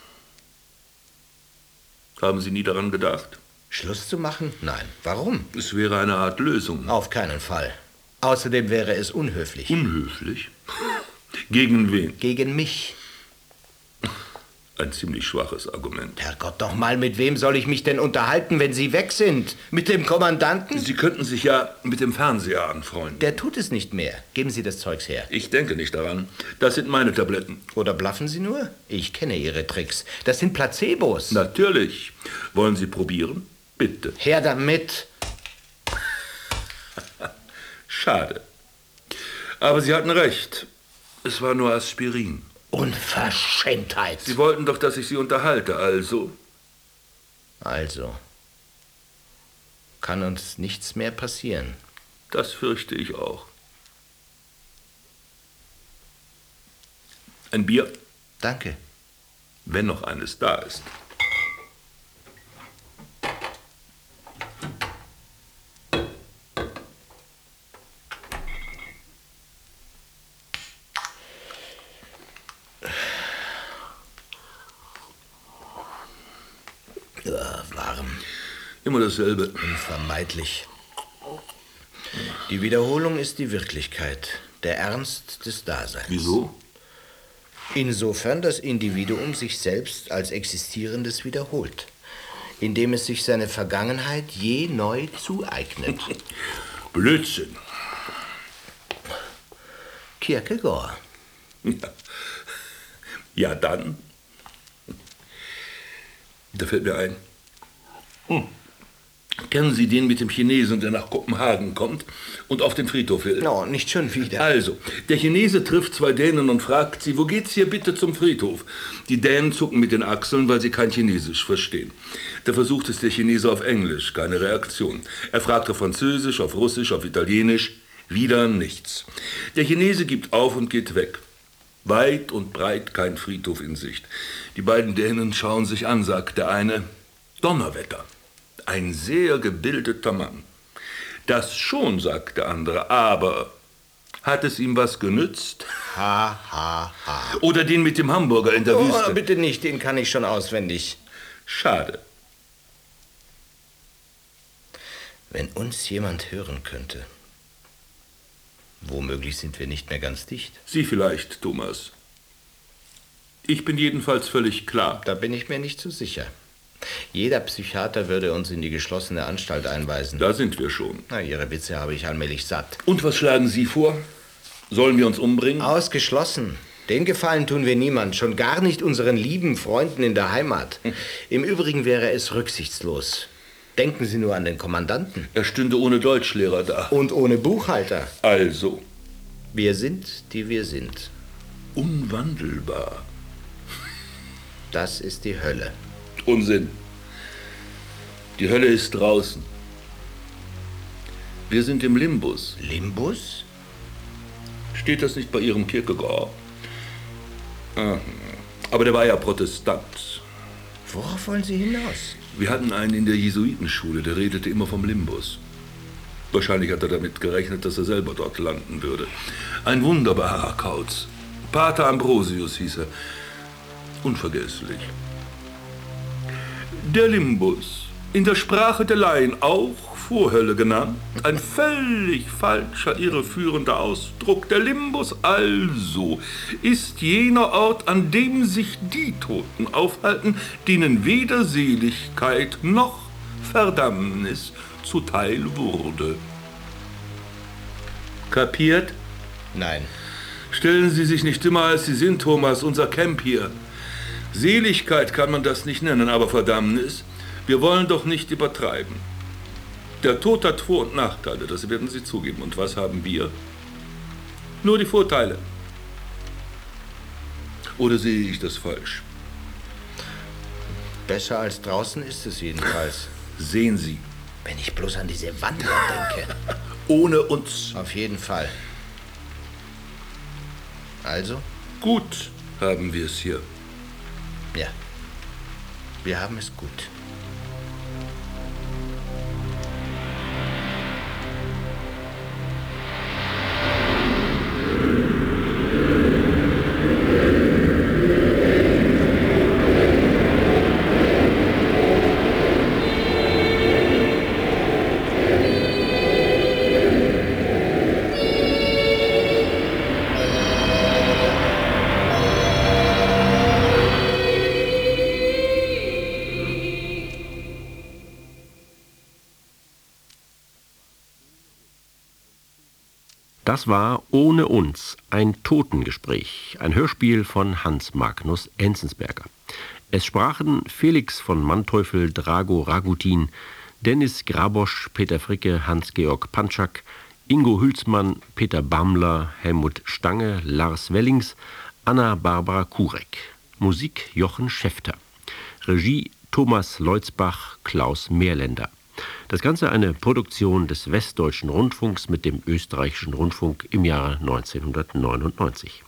Haben Sie nie daran gedacht? Schluss zu machen? Nein. Warum? Es wäre eine Art Lösung. Auf keinen Fall. Außerdem wäre es unhöflich. Unhöflich? Gegen wen? Gegen mich. Ein ziemlich schwaches Argument. Herrgott, doch mal, mit wem soll ich mich denn unterhalten, wenn Sie weg sind? Mit dem Kommandanten? Sie könnten sich ja mit dem Fernseher anfreunden. Der tut es nicht mehr. Geben Sie das Zeugs her. Ich denke nicht daran. Das sind meine Tabletten. Oder bluffen Sie nur? Ich kenne Ihre Tricks. Das sind Placebos. Natürlich. Wollen Sie probieren? Bitte. Her damit. Schade. Aber Sie hatten recht. Es war nur Aspirin. Unverschämtheit. Sie wollten doch, dass ich Sie unterhalte, also. Also. Kann uns nichts mehr passieren. Das fürchte ich auch. Ein Bier? Danke. Wenn noch eines da ist. Ja, warm. Immer dasselbe. Unvermeidlich. Die Wiederholung ist die Wirklichkeit, der Ernst des Daseins. Wieso? Insofern das Individuum sich selbst als Existierendes wiederholt, indem es sich seine Vergangenheit je neu zueignet. Blödsinn. Kierkegaard. Ja. Ja, dann. Da fällt mir ein. Hm. Kennen Sie den mit dem Chinesen, der nach Kopenhagen kommt und auf den Friedhof will? No, nicht schon wieder. Also, der Chinese trifft zwei Dänen und fragt sie, wo geht's hier bitte zum Friedhof? Die Dänen zucken mit den Achseln, weil sie kein Chinesisch verstehen. Da versucht es der Chinese auf Englisch, keine Reaktion. Er fragt auf Französisch, auf Russisch, auf Italienisch, wieder nichts. Der Chinese gibt auf und geht weg. Weit und breit kein Friedhof in Sicht. Die beiden Dänen schauen sich an, sagt der eine, Donnerwetter. Ein sehr gebildeter Mann. Das schon, sagt der andere, aber hat es ihm was genützt? Ha, ha, ha. Oder den mit dem Hamburger in der oh, Wüste? Bitte nicht, den kann ich schon auswendig. Schade. Wenn uns jemand hören könnte. Womöglich sind wir nicht mehr ganz dicht. Sie vielleicht, Thomas. Ich bin jedenfalls völlig klar. Da bin ich mir nicht so sicher. Jeder Psychiater würde uns in die geschlossene Anstalt einweisen. Da sind wir schon. Na, Ihre Witze habe ich allmählich satt. Und was schlagen Sie vor? Sollen wir uns umbringen? Ausgeschlossen. Den Gefallen tun wir niemand, schon gar nicht unseren lieben Freunden in der Heimat. Im Übrigen wäre es rücksichtslos. Denken Sie nur an den Kommandanten. Er stünde ohne Deutschlehrer da. Und ohne Buchhalter. Also. Wir sind, die wir sind. Unwandelbar. Das ist die Hölle. Unsinn. Die Hölle ist draußen. Wir sind im Limbus. Limbus? Steht das nicht bei Ihrem Kierkegaard? Ah, aber der war ja Protestant. Worauf wollen Sie hinaus? Wir hatten einen in der Jesuitenschule, der redete immer vom Limbus. Wahrscheinlich hat er damit gerechnet, dass er selber dort landen würde. Ein wunderbarer Kauz. Pater Ambrosius hieß er. Unvergesslich. Der Limbus, in der Sprache der Laien auch Vorhölle genannt, ein völlig falscher, irreführender Ausdruck. Der Limbus also ist jener Ort, an dem sich die Toten aufhalten, denen weder Seligkeit noch Verdammnis zuteil wurde. Kapiert? Nein. Stellen Sie sich nicht dümmer, als Sie sind, Thomas, unser Camp hier. Seligkeit kann man das nicht nennen, aber Verdammnis, Wir wollen doch nicht übertreiben. Der Tod hat Vor- und Nachteile, das werden Sie zugeben. Und was haben wir? Nur die Vorteile. Oder sehe ich das falsch? Besser als draußen ist es jedenfalls. Sehen Sie. Wenn ich bloß an diese Wandler denke. Ohne uns. Auf jeden Fall. Also? Gut haben wir es hier. Ja. Wir haben es gut. Das war Ohne uns, ein Totengespräch, ein Hörspiel von Hans Magnus Enzensberger. Es sprachen Felix von Manteuffel, Drago Ragutin, Dennis Grabosch, Peter Fricke, Hans-Georg Pantschak, Ingo Hülsmann, Peter Bamler, Helmut Stange, Lars Wellings, Anna-Barbara Kurek. Musik Jochen Schäfter. Regie Thomas Leutzbach, Klaus Mehrländer. Das Ganze eine Produktion des Westdeutschen Rundfunks mit dem Österreichischen Rundfunk im Jahre neunzehnhundertneunundneunzig.